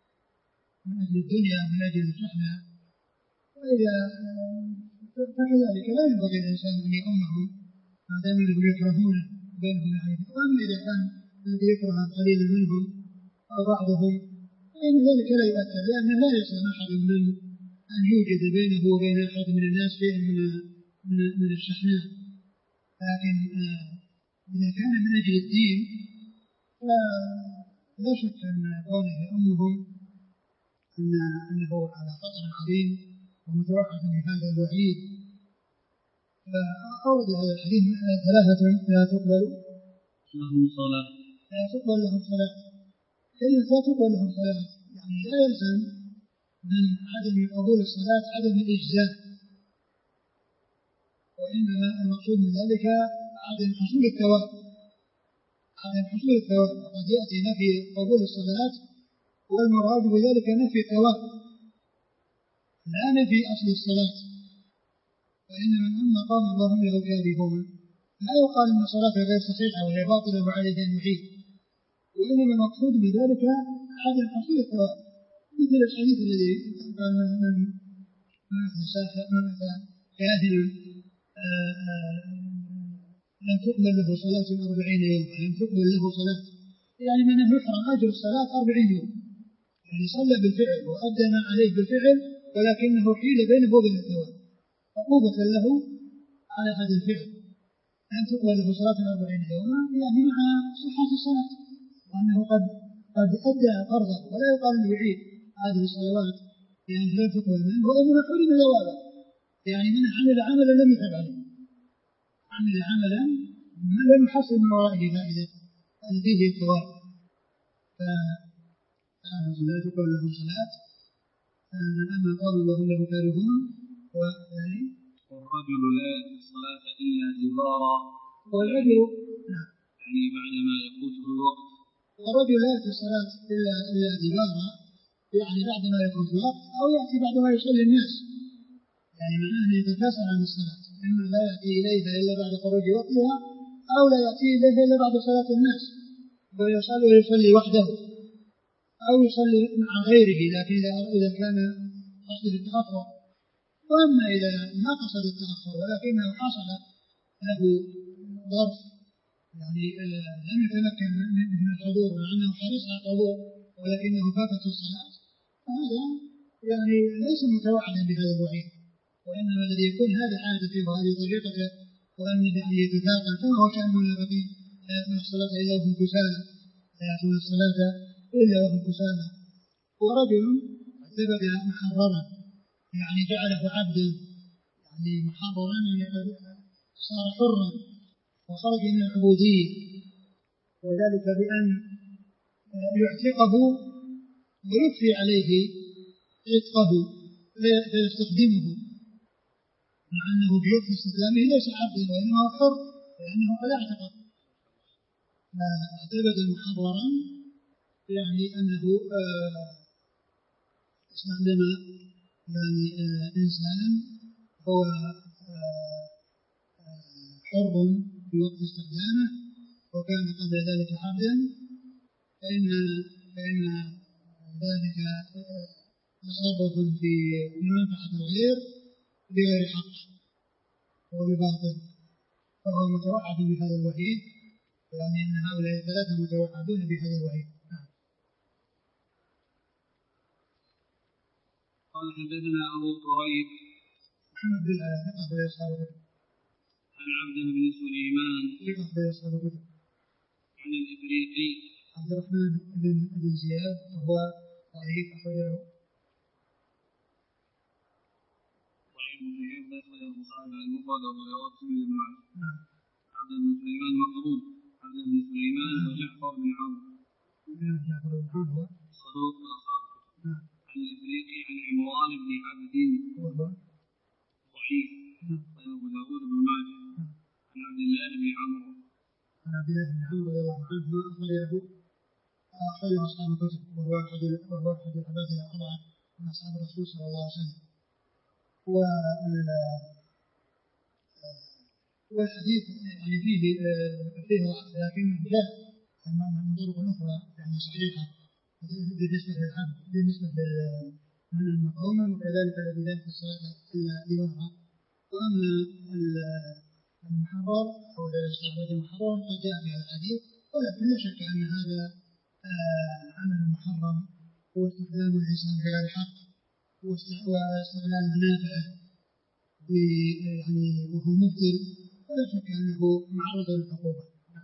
B: ومن أجل الشحنة وإذا فكذلك لا ينبغي الإنسان أن يؤمهم ما دام أنهم يكرهونه بينهم عليه. وأما إذا كان الذي يكره قليل منهم أو بعضهم فإن ذلك لا يؤثر، لأنه لا يسلم أحد من أن يوجد بينه وبين أحد من الناس شيء من الشحناء. لكن إذا كان من أجل الدين فلا شك أن قوله أمهم أنه على خطر عظيم ومتوقع بهذا الوعيد. فأورد هذا الحديث: ثلاثة لا تقبل لهم صلاة. كلمة لا تقبل لهم صلاة يعني لا يلزم من عدم قبول الصلاة عدم الإجزاء، وإنما المقصود من ذلك عدم حصول الثواب. وقد يأتي نفي قبول الصلاة والمراد بذلك نفي الثواب لا نفي أصل الصلاة. وإنما أما قوم وهم له كارهون لا يقال أن الصلاة غير صحيحة وهي باطلة وعليه أن يعيد، وإنما المقصود بذلك عدم حصول الثواب، مثل الحديث الذي قال من مات كاهنا لم تقبل له صلاة 40 يوم، لم تقبل له صلاة، يعني من يحرم أجر الصلاة 40 يوم، يعني صلى بالفعل وأدى ما عليه بالفعل ولكنه حيل بينه وبين الثواب عقوبة له على هذا الفعل، لم تقبل له صلاة 40 يوما، يعني مع صحة الصلاة وأنه قد أدى فرضا، ولا يقال له يعيد هذه الصلوات لأنه لا تقبل منه، وإنما حرم ثوابه، يعني من عمل عملا لم يتب عليه، عمل عملا لم يحصل من ورائه فائدة فيه الثواب، فلا تقبل له صلاة. أما قول وهم له كارهون
A: والرجل لا يأتي الصلاة إلا جبارا،
B: والرجل
A: يعني بعدما يفوته الوقت،
B: والرجل لا يأتي الصلاة إلا جبارا، يعني بعدما يفوت الوقت أو يأتي بعدما يصلي الناس، يعني معناه أن يتكاسل عن الصلاة، إما لا يأتي إليها إلا بعد خروج وقتها أو لا يأتي إليها إلا بعد صلاة الناس، ويصلي وحده أو يصلي مع غيره، لكن إذا كان قصد التأخر. وأما إذا ما قصد التأخر ولكنه حصل له ظرف، يعني لم يتمكن من الحضور مع أنه حريص على الحضور ولكنه فاتته الصلاة، فهذا يعني ليس متوعدا بهذا الوعيد، وإنما الذي يكون هذا عادته وهذه طريقته وأن يتثاقل، كما هو شأن المنافقين لا يأتون الصلاة إلا وهم كسالى، لا يأتون الصلاة إلا وهم كسالى. ورجل ثبت محررا، يعني جعله عبدا، يعني محررا يعني صار حرا وخرج من العبودية، وذلك بأن يعتقه ويخفي عليه عتقه فيستخدمه، مع أنه بيوفي استخدامه ليس عبدا وإنما حر لأنه قد اعتقه، فاعتبد محررا يعني أنه استخدم يعني إنسانا هو حر في وقت استخدامه وكان قبل ذلك عبدا، فإن ذلك تصرف في منفعة الغير بغير حق وبباطل، فهو متوعد بهذا الوحيد، يعني أن هؤلاء الثلاثة متوعدون بهذا الوحيد.
A: قال حدثنا أبو كريب
B: محمد بن ثقة يصحب
A: عن عبد بن سليمان
B: ثقة يصحب
A: عن الإفريقي
B: عبد الرحمن بن زياد وهو ضعيف أخرجه
A: البخاري المفرد ورواه مسلم بن ماجه. عبد بن سليمان مقبول، عبد بن سليمان وجعفر بن عون
B: هو
A: صدوق أصحاب. عن الإفريقي عن عمران بن عبد ضعيف وأبو داود بن ماجه. عن عبد الله بن عمرو
B: رضي الله عنه أخرجه أصحاب الكتب، وهو أحد العباد الأربعة من أصحاب الرسول صلى الله عليه وسلم. والحديث يعني فيه ضعف، لكنه جاء من طرق أخرى يعني صحيحة بالنسبة لمن المقومة، وكذلك الذي لا في الصلاة إلا لوضعه. وأما المحرر أو الاستعباد المحرر قد جاء في هذا الحديث، ولكن لا شك أن هذا عمل محرم هو استخدام الإنسان بغير حق واستغلال منافعه يعني وهو مبطل، ولا شك أنه معرض للعقوبة.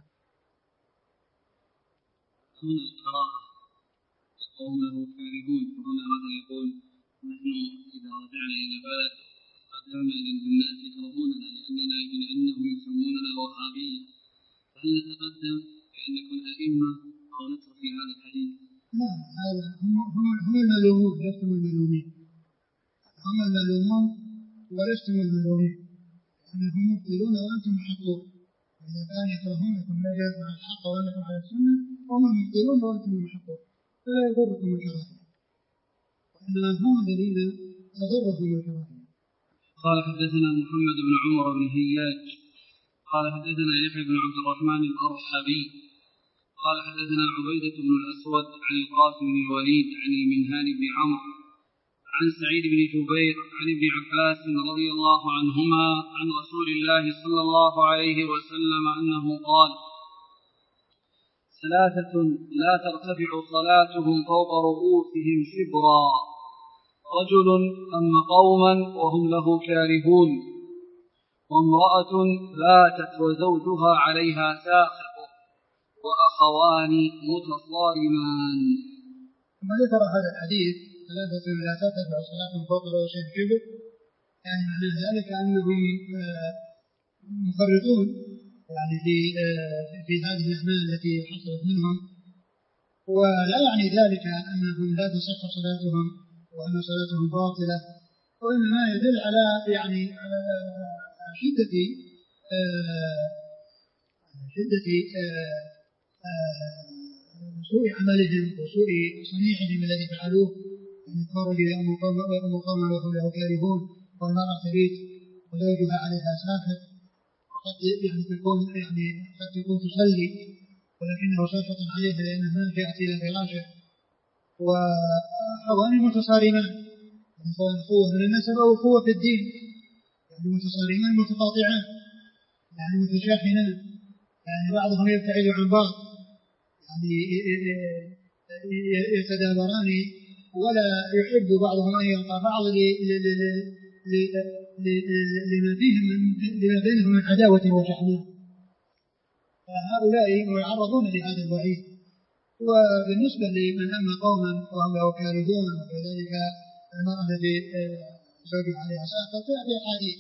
A: هنا الكراهة قومه كارهون، وهنا مثلا يقول نحن إذا رجعنا إلى بلد قدرنا للناس يكرهوننا لأنهم يسموننا وهابية، فهل نتقدم بأن نكون أئمة أو نترك في هذا الحديث؟
B: لا، هذا هم الملومون لستم الملومين، هم الملومون ولستم الملومين، لأنهم مبطلون وأنتم محقون. إذا كان يكرهونكم لا جاء مع الحق وأنكم على السنة، هم المبطلون وأنتم المحقون، فلا يضركم الكراهية، وإنما هم الذين تضرهم الكراهية.
A: قال حدثنا محمد بن عمر بن هياج قال حدثنا يحيى بن عبد الرحمن الأرحبي قال حدثنا عبيدة بن الأسود عن القاسم بن الوليد عن المنهال بن عمرو عن سعيد بن جبير عن ابن عباس رضي الله عنهما عن رسول الله صلى الله عليه وسلم أنه قال: ثلاثة لا ترتفع صلاتهم فوق رؤوسهم شبرا: رجل أم قوما وهم له كارهون، وامرأة باتت وزوجها عليها ساخط، وأخوان متصارمان.
B: ثم ذكر هذا الحديث: ثلاثة لا ترتفع صلاتهم فوق رؤوسهم شبر، يعني معنى ذلك أنهم مفرطون يعني في هذه الأعمال التي حصلت منهم، ولا يعني ذلك أنهم لا تصح صلاتهم وأن صلاتهم باطلة، وإنما يدل على يعني شدة سوء عملهم وسوء صنيعهم الذي فعلوه، أن يتخرج أم قوما وهم له كارهون، والمرأة تبيت وزوجها عليها ساخط، وقد يعني قد تكون تصلي ولكنه ساخط عليها لأنها ما جاءت إلى فراشه، وأخوان متصارمان، سواء أخوة من النسب أو أخوة في الدين، يعني متصارمان متقاطعان، يعني متشاحنان، يعني بعضهم يبتعد عن بعض، يعني يتدابران، ولا يحب بعضهم أن يلقى بعض لما بينهم من عداوة وشحناء، فهؤلاء يعرضون لهذا الوعيد. وبالنسبة لمن أما قوما وهم له كارهون وكذلك المرأة التي زوجها عليها ساخط في أحاديث،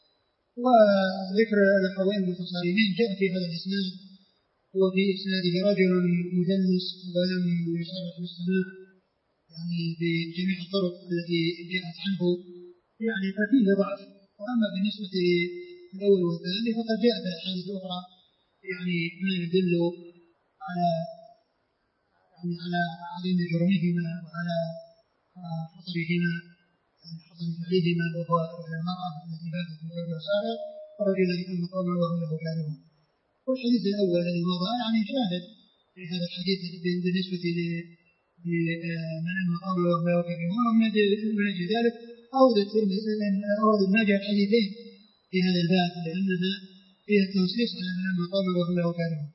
B: وذكر الأخوين المتصارمين جاء في هذا الإسناد، وفي إسناده رجل مدلس ولم يصرح بالسماع يعني بجميع الطرق التي جاءت عنه، يعني ففيه ضعف. وأما بالنسبة للأول والثاني فقد جاءت الأحاديث الأخرى يعني ما يدل على عظيم جرمهما وعلى خطرهما، يعني خطر فعلهما، وهو المرأة التي باتت من زوجها ساخط، ورجلا أم قوما وهم له كارهون. والحديث الأول الذي مضى يعني شاهد في هذا الحديث بالنسبة لمن أم قوما وهم له كارهون، ومن أجل ذلك أورد الماجه الحديثين في هذا الباب لأنها فيها التنصيص على من أم قوما وهم له كارهون.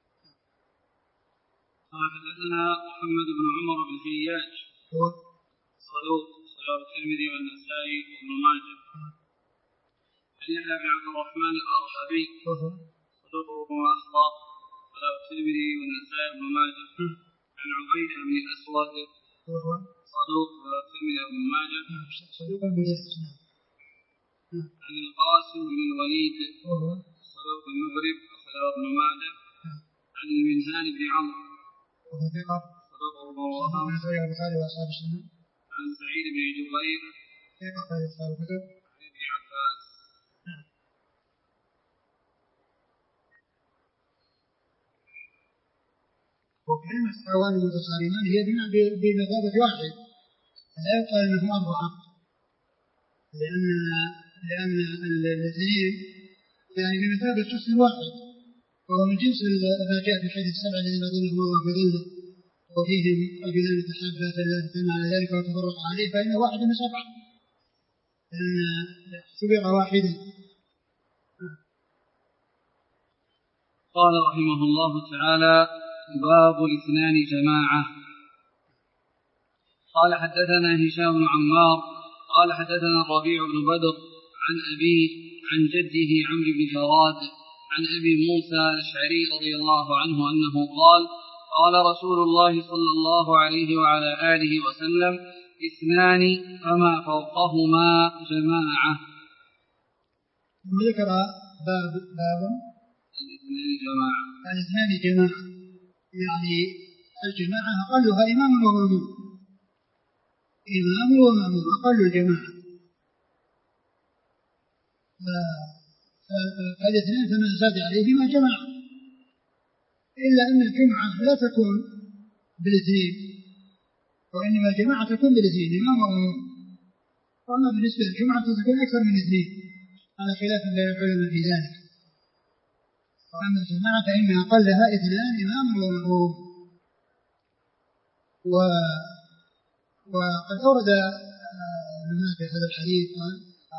A: حدثنا محمد بن عمر بن حياج صدوق الترمذي والنسائي وابن ماجه، عن يحيى بن عبد الرحمن الأرحبي صدوق ربما أخطأ صدوق الترمذي والنسائي وابن ماجه، عن عبيدة بن الأسود صدوق الترمذي وابن ماجه، عن القاسم بن الوليد صدوق المغرب صدوق ابن ماجه، عن المنهال بن عمرو صدوق ربما عن سعيد بن جبير عن ابن عباس.
B: وكلمة أخوان متصارمان هي بمثابة واحد، لا يقال أنهم أربعة، لأن الاثنين يعني بمثابة شخص واحد، وهو من جنس ما جاء في حديث السبع الذين ظلهم الله بظله وفيهم رجلان تحابا فالله اجتمع على ذلك وتفرق عليه، فإنه واحد من سبعة، لأن اعتبر واحدا.
A: قال رحمه الله تعالى: باب الاثنان جماعة. قال حدثنا هشام بن عمار قال حدثنا الربيع بن بدر عن أبيه عن جده عمرو بن جراد عن أبي موسى الأشعري رضي الله عنه أنه قال: قال رسول الله صلى الله عليه وعلى آله وسلم: اثنان فما فوقهما جماعة.
B: ثم ذكر باب الاثنان جماعة، يعني الجماعة أقلها إمام ومأموم، أقل الجماعة، فالاثنان فما زاد عليهما جماعة، إلا أن الجمعة لا تكون بالاثنين، وإنما الجماعة تكون بالاثنين إمام ومأموم. وأما بالنسبة للجمعة تكون أكثر من اثنين على خلاف بين العلماء في ذلك. وأما الجماعة فإن أقلها 2 إمام ومأموم. وقد أورد في هذا الحديث قال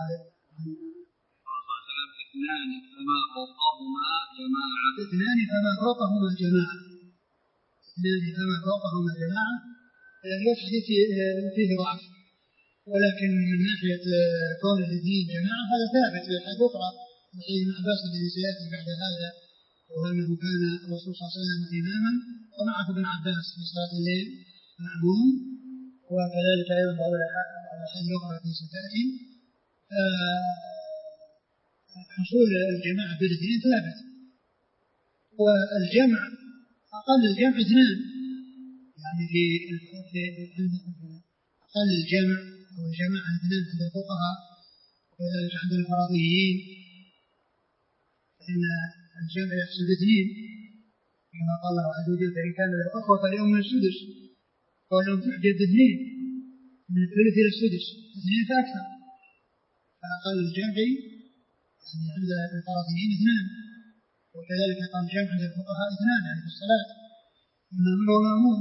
A: 2 فما فوقهما جماعة.
B: 2 فما فوقهما جماعة. 2 فما فوقهما جماعة. الحديث فيه ضعف، ولكن من ناحية كون الاثنين جماعة هذا ثابت في الحديث أخرى في ابن عباس الذي سيأتي بعد هذا، وأنه كان الرسول صلى الله عليه وسلم إماما ومعه ابن عباس في صلاة الليل مأموم، وكذلك أيضا بعض الأحاديث الأخرى في ستأتي. حصول الجماعة بالاثنين ثابت، والجمع أقل الجمع 2، يعني في أقل الجمع أو الجماعة 2 عند الفقهاء وكذلك عند الفرضيين، فإن الجمع يحصل 2 كما قال الله عز وجل: فإن كان له أخوة فليؤم السدس، ولو تحجب 2 من الثلث إلى السدس 2 فأكثر، فأقل الجمع يعني عند الفرضيين 2، وكذلك قام الجمع عند الفقهاء 2 يعني في الصلاة إمام ومأموم.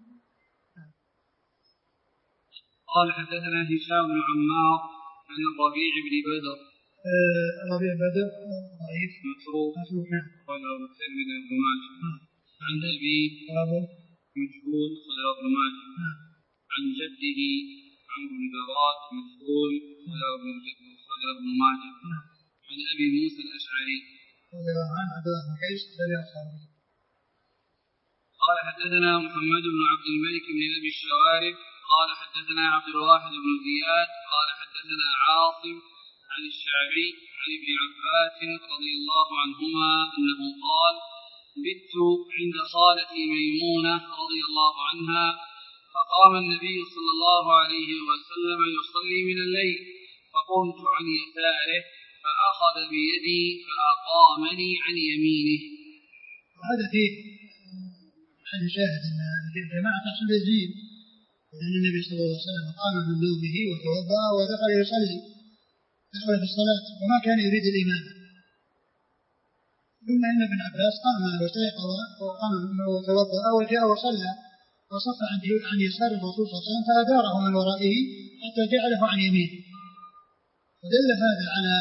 A: قال حدثنا هشام بن عمار عن الربيع بن بدر.
B: الربيع بدر ضعيف
A: متروك قال أبو الترمذي بن ماجه. عن أبي مجهول قال ابن ماجه. عن جده عمرو بن براد مجهول قال ابن ماجه. عن أبي موسى الأشعري قال حدثنا محمد بن عبد الملك بن أبي الشوارب قال حدثنا عبد الواحد بن زياد قال حدثنا عاصم عن الشعبي عن ابن عباس رضي الله عنهما أنه قال: بت عند خالتي ميمونة رضي الله عنها، فقام النبي صلى الله عليه وسلم يصلي من الليل، فقمت عن يساره فأخذ بيدي فأقامني عن يمينه.
B: وهذا فيه حد شاهد أن الجماعة تحصل بالزين، لأن النبي صلى الله عليه وسلم قام من نومه وتوضأ ودخل يصلي، دخل في الصلاة وما كان يريد الإمامة. ثم إن ابن عباس قام واستيقظ وقام وتوضأ وجاء وصلى وصف عن يسار الرسول صلى الله عليه وسلم فأداره من ورائه حتى جعله عن يمينه. ودل هذا على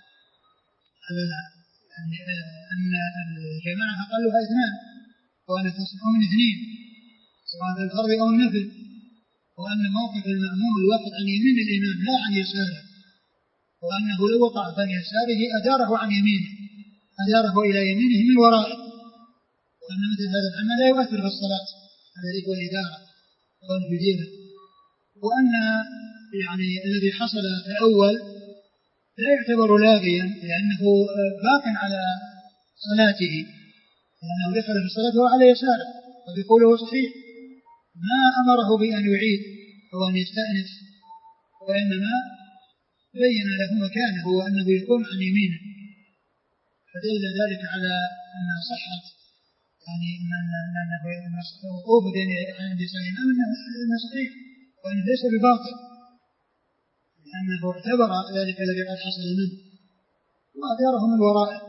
B: يعني أن الجماعة أقلها 2، وأن تصح من 2 سواء في الفرض أو النفل، وأن موقف المأموم الواقف عن يمين الإمام لا عن يساره، وأنه لو وقع عن يساره أداره عن يمينه، أداره إلى يمينه من ورائه، وأن مثل هذا العمل لا يؤثر في الصلاة الذي هو الإدارة والمديرة. وأن يعني الذي حصل في الأول لا يعتبر لاغيا لأنه باق على صلاته، لأنه دخل في الصلاة وهو على يساره، وبقوله صحيح ما أمره بأن يعيد أو أن يستأنف، وإنما بين له مكانه وأنه يكون عن يمينه، فدل ذلك على أن صحة يعني أنه وقوف عند الإمام أنه صحيح وأنه ليس بباطل، لأنه اعتبر ذلك الذي قد حصل منه وأداره من ورائه.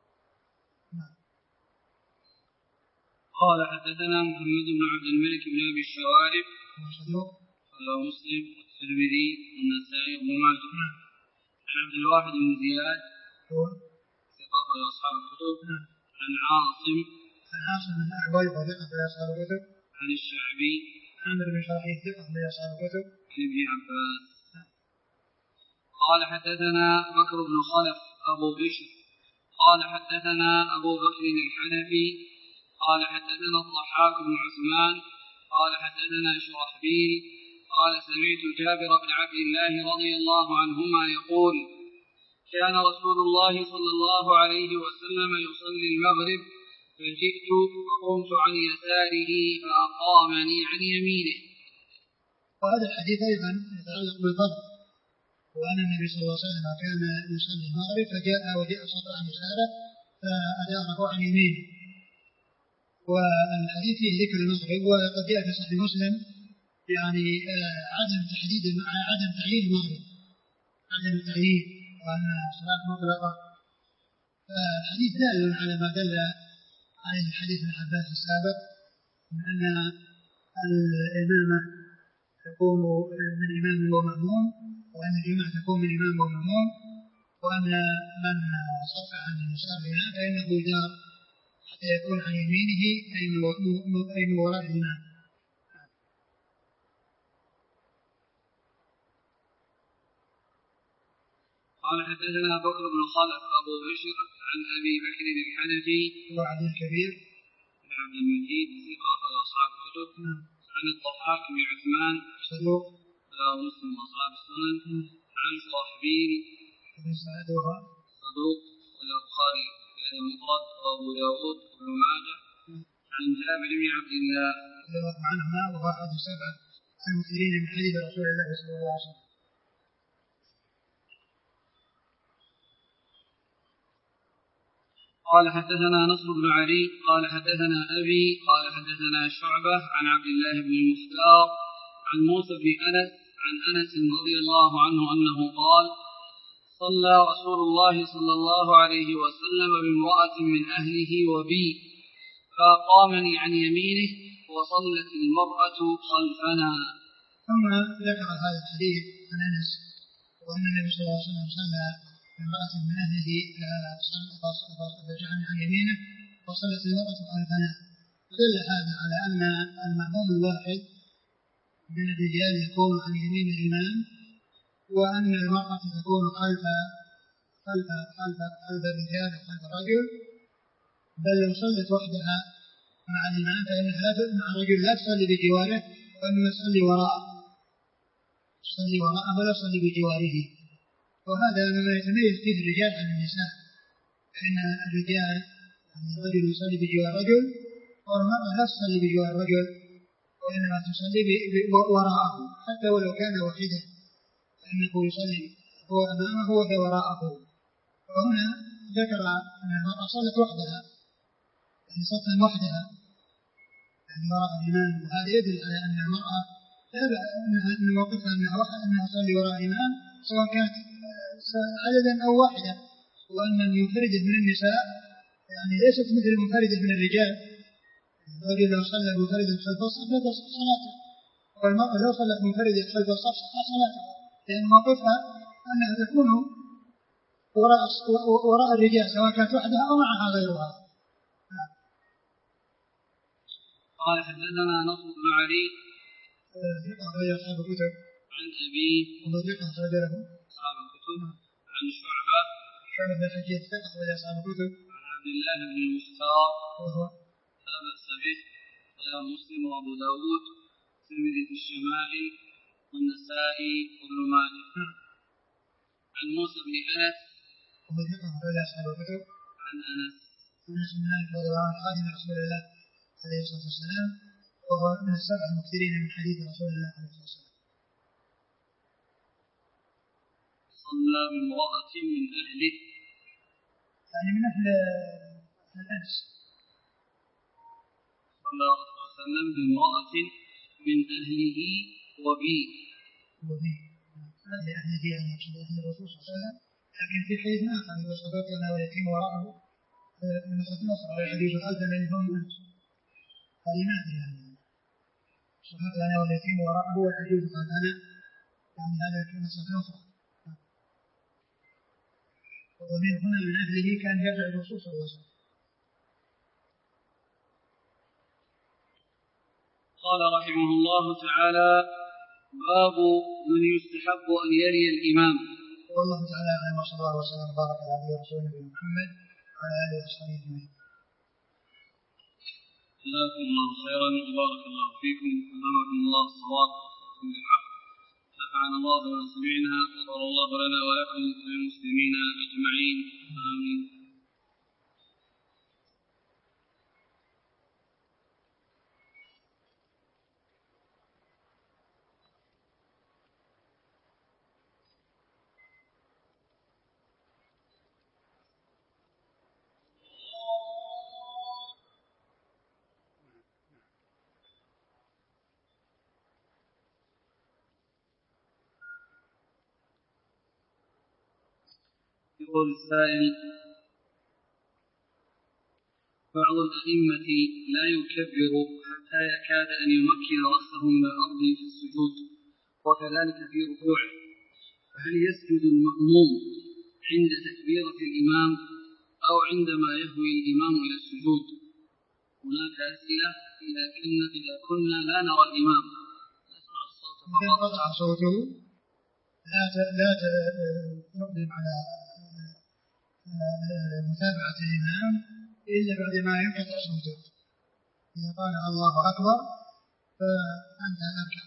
A: قال حدثنا محمد بن عبد الملك بن أبي الشوارب قال مسلم والترمذي والنسائي بن ماجه. عن عبد الواحد بن زياد ثقة أصحاب الكتب. عن عاصم
B: بن أحوال ثقة أصحاب الكتب.
A: عن الشعبي
B: عامر بن شرحيل ثقة أصحاب الكتب.
A: عن ابن عباس قال حدثنا بكر بن خلف أبو بشر قال حدثنا أبو بكر الحنفي قال حدثنا الضحاك بن عثمان قال حدثنا شرحبيل قال سمعت جابر بن عبد الله رضي الله عنهما يقول: كان رسول الله صلى الله عليه وسلم يصلي المغرب فجئت فقمت عن يساره فأقامني عن يمينه.
B: وهذا الحديث أيضا يتعلق بالفضل، وأن النبي صلى الله عليه وسلم كان يصلي المغرب وجاء صف عن يساره فأداره عن يمينه. والحديث فيه ذكر المغرب، وقد جاء في صحيح مسلم يعني عدم تعيين المغرب، عدم التعيين، وأن صلاة مطلقة الحديث دال على ما دل عليه الحديث ابن عباس السابق من أن الإمامة تكون من إمام ومأموم، وأن الجماعة تكون من إمام ومأموم، وأن من صف عن يسارنا فإنه يدار حتى يكون عن يمينه أي من وراء الإمام.
A: قال حدثنا بكر بن خلف أبو بشر عن أبي بكر الحنفي
B: وعبد الكبير
A: بن عبد المجيد ثقة أصحاب الكتب عن الضحاك بن عثمان
B: صدوق
A: مسلم أصحاب السنن عن صاحبين
B: بن سعد وهو صدوق
A: والبخاري في المفرد وأبو داود وابن ماجه عن جابر بن عبد الله
B: رضي الله عنهما وهو أحد السبعة المكثرين من حديث رسول الله صلى الله عليه وسلم.
A: قال حدثنا نصر بن علي قال حدثنا أبي قال حدثنا شعبة عن عبد الله بن المختار عن موسى بن أنس عن أنس رضي الله عنه أنه قال صلى رسول الله صلى الله عليه وسلم بامرأة من أهله وبي فأقامني عن يمينه وصلت المرأة خلفنا.
B: ثم ذكر هذا الحديث عن أنس وأن النبي صلى الله عليه وسلم صلى امرأة من أهله فجعلني عن يمينه وصلت المرأة خلفنا. دل هذا على أن المأموم الواحد من الرجال يكون عن يمين الإمام، وأن المرأة تكون خلف الرجال وخلف الرجل، بل لو صلت وحدها مع الإمام فإنها مع الرجل لا تصلي بجواره وإنما تصلي وراءه ولا تصلي بجواره. وهذا مما يتميز فيه الرجال عن النساء، فإن الرجال الرجل يصلي بجوار الرجل والمرأة لا تصلي بجوار الرجل وإنما تصلي وراءه حتى ولو كان وحيدا، فإنه يصلي هو أمامه وهي وراءه. وهنا ذكر أن المرأة صلت وحدها، يعني صلت وحدها يعني وراء الإمام، وهذا يدل على أن المرأة أن موقفها أنها تصلي وراء الإمام سواء كانت عددا أو واحدا، وأن المنفردة من النساء يعني ليست مثل المنفردة من الرجال. الرجل لو صلى منفردا خلف الصف لا تصح صلاته، والمرأة لو صلت منفردة خلف الصف صح صلاتها، لأن موقفها أنها تكون وراء الرجال سواء كانت وحدها أو معها غيرها.
A: قال حدثنا نصر بن علي
B: أخرج أصحاب الكتب
A: عن أبي
B: أخرج له
A: أصحاب الكتب عن شعبة
B: بن الحجاج أخرج أصحاب الكتب
A: عن عبد الله بن المختار
B: وهو
A: لا بأس به رواه مسلم وأبو داود والترمذي في الشمائل والنسائي وابن ماجه عن موسى بن أنس
B: أخرج أصحاب الكتب
A: عن أنس
B: بن مالك رضي الله عنه خادم رسول الله عليه الصلاة والسلام، وهو من السبع المكثرين من حديث رسول الله عليه الصلاة والسلام.
A: صلى بامرأة من أهله
B: يعني من أهل الأنس.
A: صلى الله عليه وسلم بامرأة من أهله وبي
B: هذه أهله يعني يقصد أهل الرسول صلى الله عليه وسلم، لكن في حديث آخر يقول صدق لنا واليتيم وراءه نصف نصر ويجوز خلف الذي هم أنس. هذه ما أدري يعني صدق لنا واليتيم وراءه ويجوز خلفنا، يعني هذا نصف نصر. والضمير هنا من أهله كان يرجع الرسول صلى الله عليه وسلم.
A: قال رحمه الله تعالى باب من يستحب أن يلي الإمام.
B: والله تعالى أعلم وصلى الله وسلم وبارك على عبده ورسوله محمد وعلى آله وصحبه أجمعين.
A: جزاكم الله خيرا وبارك الله فيكم وألهمكم الله الصواب ووفقكم للحق. نفعنا الله بما سمعنا وغفر الله لنا ولكم وللمسلمين أجمعين آمين. يقول السائل بعض الأئمة لا يكبر حتى يكاد أن يمكن رأسه من الأرض في السجود، وكذلك في ركوعه، فهل يسجد المأموم عند تكبيرة الإمام أو عندما يهوي الإمام إلى السجود؟ هناك أسئلة إذا كنا لا نرى الإمام نسمع الصوت
B: فقط إذا قطع صوته لا تقدم على متابعة الإمام إلا بعد ما ينقطع صوته. إذا قال الله أكبر فأنت أركع.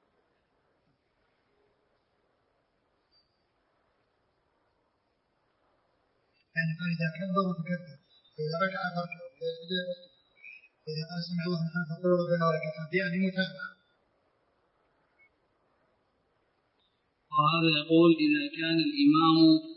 B: يعني قال إذا كبر فكبر، إذا ركع فركع، إذا قال سمع الله لمن حمده فقل ربنا ولك الحمد، يعني متابعة.
A: وهذا يقول إذا كان الإمام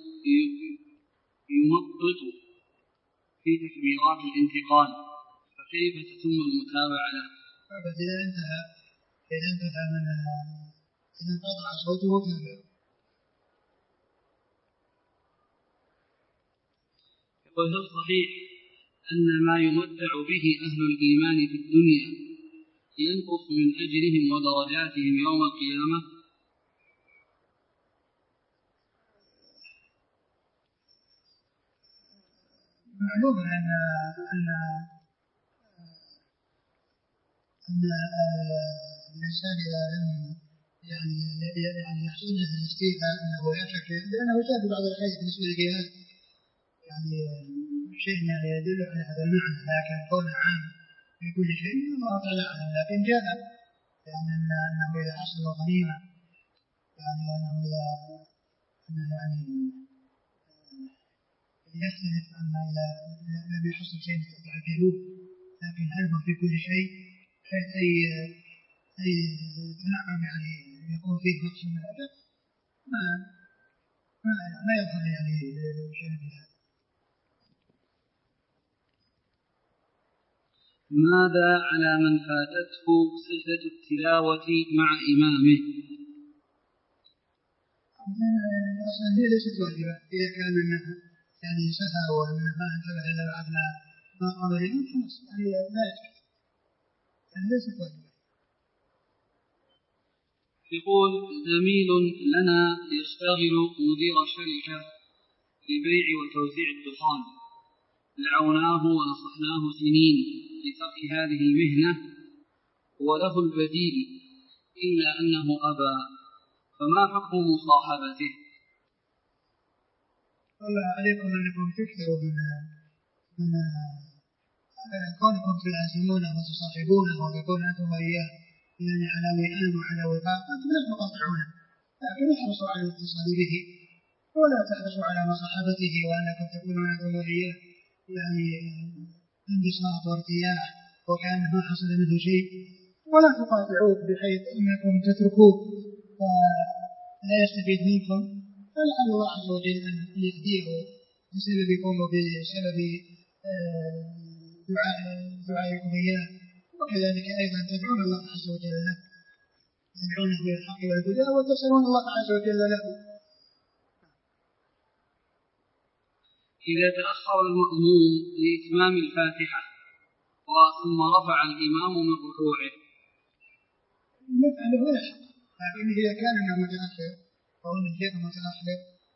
A: يمطط في تكبيرات الانتقال فكيف تتم المتابعة له؟
B: إذا انتهى من إذا انقطع صوته تابع.
A: يقول هل صحيح أن ما يمتع به أهل الإيمان في الدنيا ينقص من أجرهم ودرجاتهم يوم القيامة؟
B: معلوم أن الإنسان إذا لم يعني يحصل له الاستيفاء أنه لا شك، لأنه جاء في بعض الأحاديث بالنسبة للجهاد يعني شيء يدل على هذا المعنى، لكن كونه عام في كل شيء الله تعالى أعلم. لكن جاء يعني أنه إذا حصل غنيمة يعني وأنه إذا يعني يختلف عما إذا لم يحصل شيء يتعجلوه، لكن هل هو في كل شيء بحيث أي تنعم يعني يكون فيه نقص من الأجر؟ ما يظهر يعني شيء من هذا.
A: ماذا على من فاتته سجدة التلاوة مع إمامه؟
B: أصلا هي ليست واجبة، إذا كان منها يعني سهى وأنه ما انتبه إلا بعد ما قام الإمام خلاص يعني لا يشكل، يعني ليست واجبة.
A: يقول زميل لنا يشتغل مدير شركة لبيع وتوزيع الدخان، دعوناه ونصحناه سنين لترك هذه المهنة وله البديل إلا أنه أبى، فما حكم مصاحبته؟
B: والله عليكم أنكم تكثروا من كونكم تلازمونه وتصاحبونه وتكون أنتم وإياه يعني على وئام وعلى وفاق، أنتم لا تقاطعونه، لكن احرصوا على الاتصال به ولا تحرصوا على مصاحبته وأنكم تكونون أنتم وإياه يعني انبساط وارتياح وكأنه ما حصل منه شيء، ولا تقاطعوه بحيث أنكم تتركوه فلا يستفيد منكم، فلعل الله عز وجل أن يهديه بسببكم وبسبب دعائكم إياه، وكذلك أيضا تدعون الله عز وجل له، تدعونه بالحق والهدى وتسألون الله عز وجل له.
A: إذا تأخر المأموم لإتمام الفاتحة ثم رفع الإمام من ركوعه
B: يفعله ولا شك، لكن إذا كان أنه متأخر أو أن الشيخ متأخر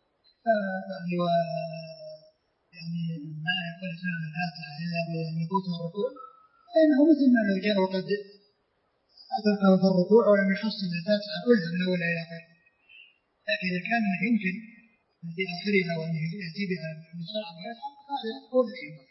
B: يعني ما يقول إتمام الفاتحة إلا بأن يفوت الركوع، فإنه مثل ما لو جاء وقد أدركه في الركوع ولم يحصل الفاتحة كلها من أولها إلى آخرها. لكن إذا كان يمكن في آخرها وأن يأتي بها بسرعة ويلحق هذا هو الذي ينبغي.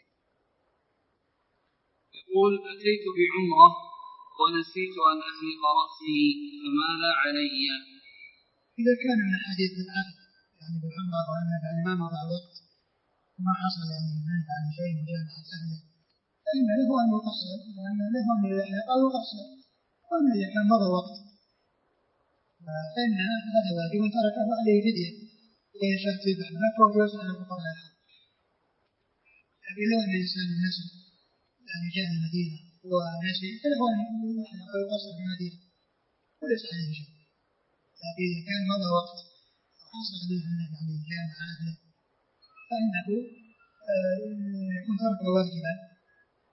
A: يقول أتيت بعمرة ونسيت أن أحلق رأسي فماذا علي؟
B: إذا كان من حديث العهد يعني بالعمرة وأن يعني ما مضى وقت وما حصل يعني منه عن شيء مجامعة أهله فإن له أن يقصر، لأن له أن يحلق أو يقصر، وأن إذا كان مضى وقت فإن هذا واجب تركه عليه فدية وإن شاء تبع مكة ويوسع الفقراء الحق. لكن لو أن الإنسان النسل يعني جاء المدينة ونسي فله أن يحلق ويقصر في المدينة وليس عليه شيء. لكن إذا كان مضى وقت وحصل منه يعني جامع أهله فإنه يكون تركه واجبا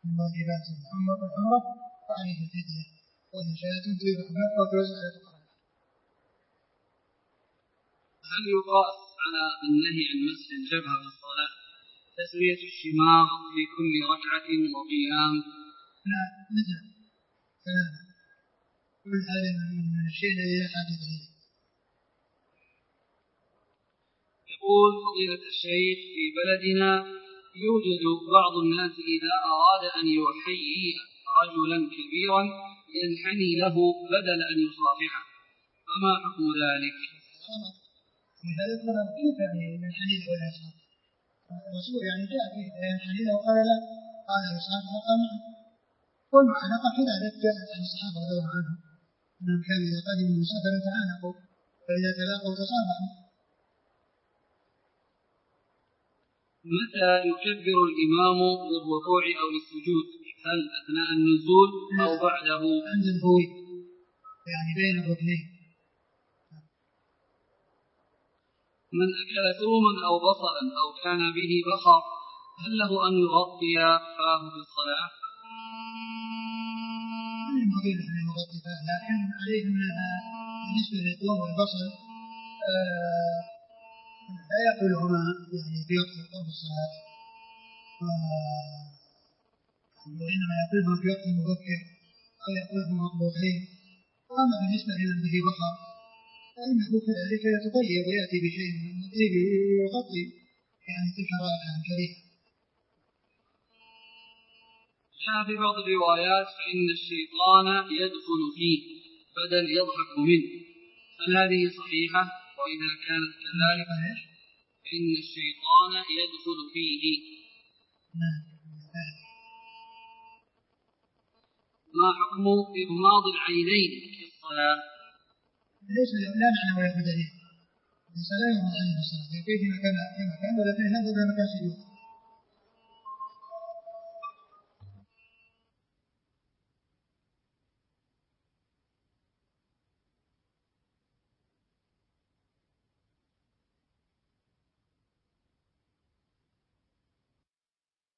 B: من واجبات العمرة فعليه الفدية، وإن شاءت تذبح أو توزع على الفقراء.
A: هل يقاس على النهي عن مسح الجبهة في الصلاة تسوية الشماغ في كل ركعة وقيام؟
B: لا مثل كل هذا من الشيء الذي لا حاجة إليه.
A: يقول فضيلة الشيخ في بلدنا يوجد بعض الناس إذا أراد أن يحيي رجلا كبيرا ينحني له بدل أن يصافحه، فما حكم ذلك؟
B: هذا الكلام كيف يعني ينحني له ولا يصافحه؟ الرسول يعني جاء فيه ينحني له وقال لا، قال يصافحه قال نعم. والمعانقة كذلك جاءت عن الصحابة رضي الله عنهم أنهم كانوا إذا قدموا من سفر تعانقوا فإذا تلاقوا تصافحوا.
A: متى يكبر الإمام للركوع أو للسجود؟ هل أثناء النزول أو بعده؟
B: عند الهوي يعني بين الركنين.
A: من أكل ثوما أو بصلا أو كان به بخر هل له أن يغطي فاه في الصلاة؟
B: لا ينبغي له أن يغطي فاه، لكن عليه أنها بالنسبة للثوم والبصل لا يأكلهما يعني في وقت قرب الصلاة، وإنما يأكلهما في وقت مبكر أو يأكلهما مطبوخين. أما بالنسبة لمن به بخر فإنه كذلك يتطيب ويأتي بشيء من الطيب يغطي يعني تلك الرائحة الكريهة.
A: جاء في بعض الروايات فإن الشيطان يدخل فيه بدل يضحك منه، هل هذه صحيحة؟ وإذا كانت كذلك فإن الشيطان يدخل فيه. ما حكم إغماض العينين في الصلاة؟
B: ليس لا معنى ولا بدليل، الإنسان لا يغمض عينه في الصلاة، يكفي في مكان ولكن هذا لا مكان سجود.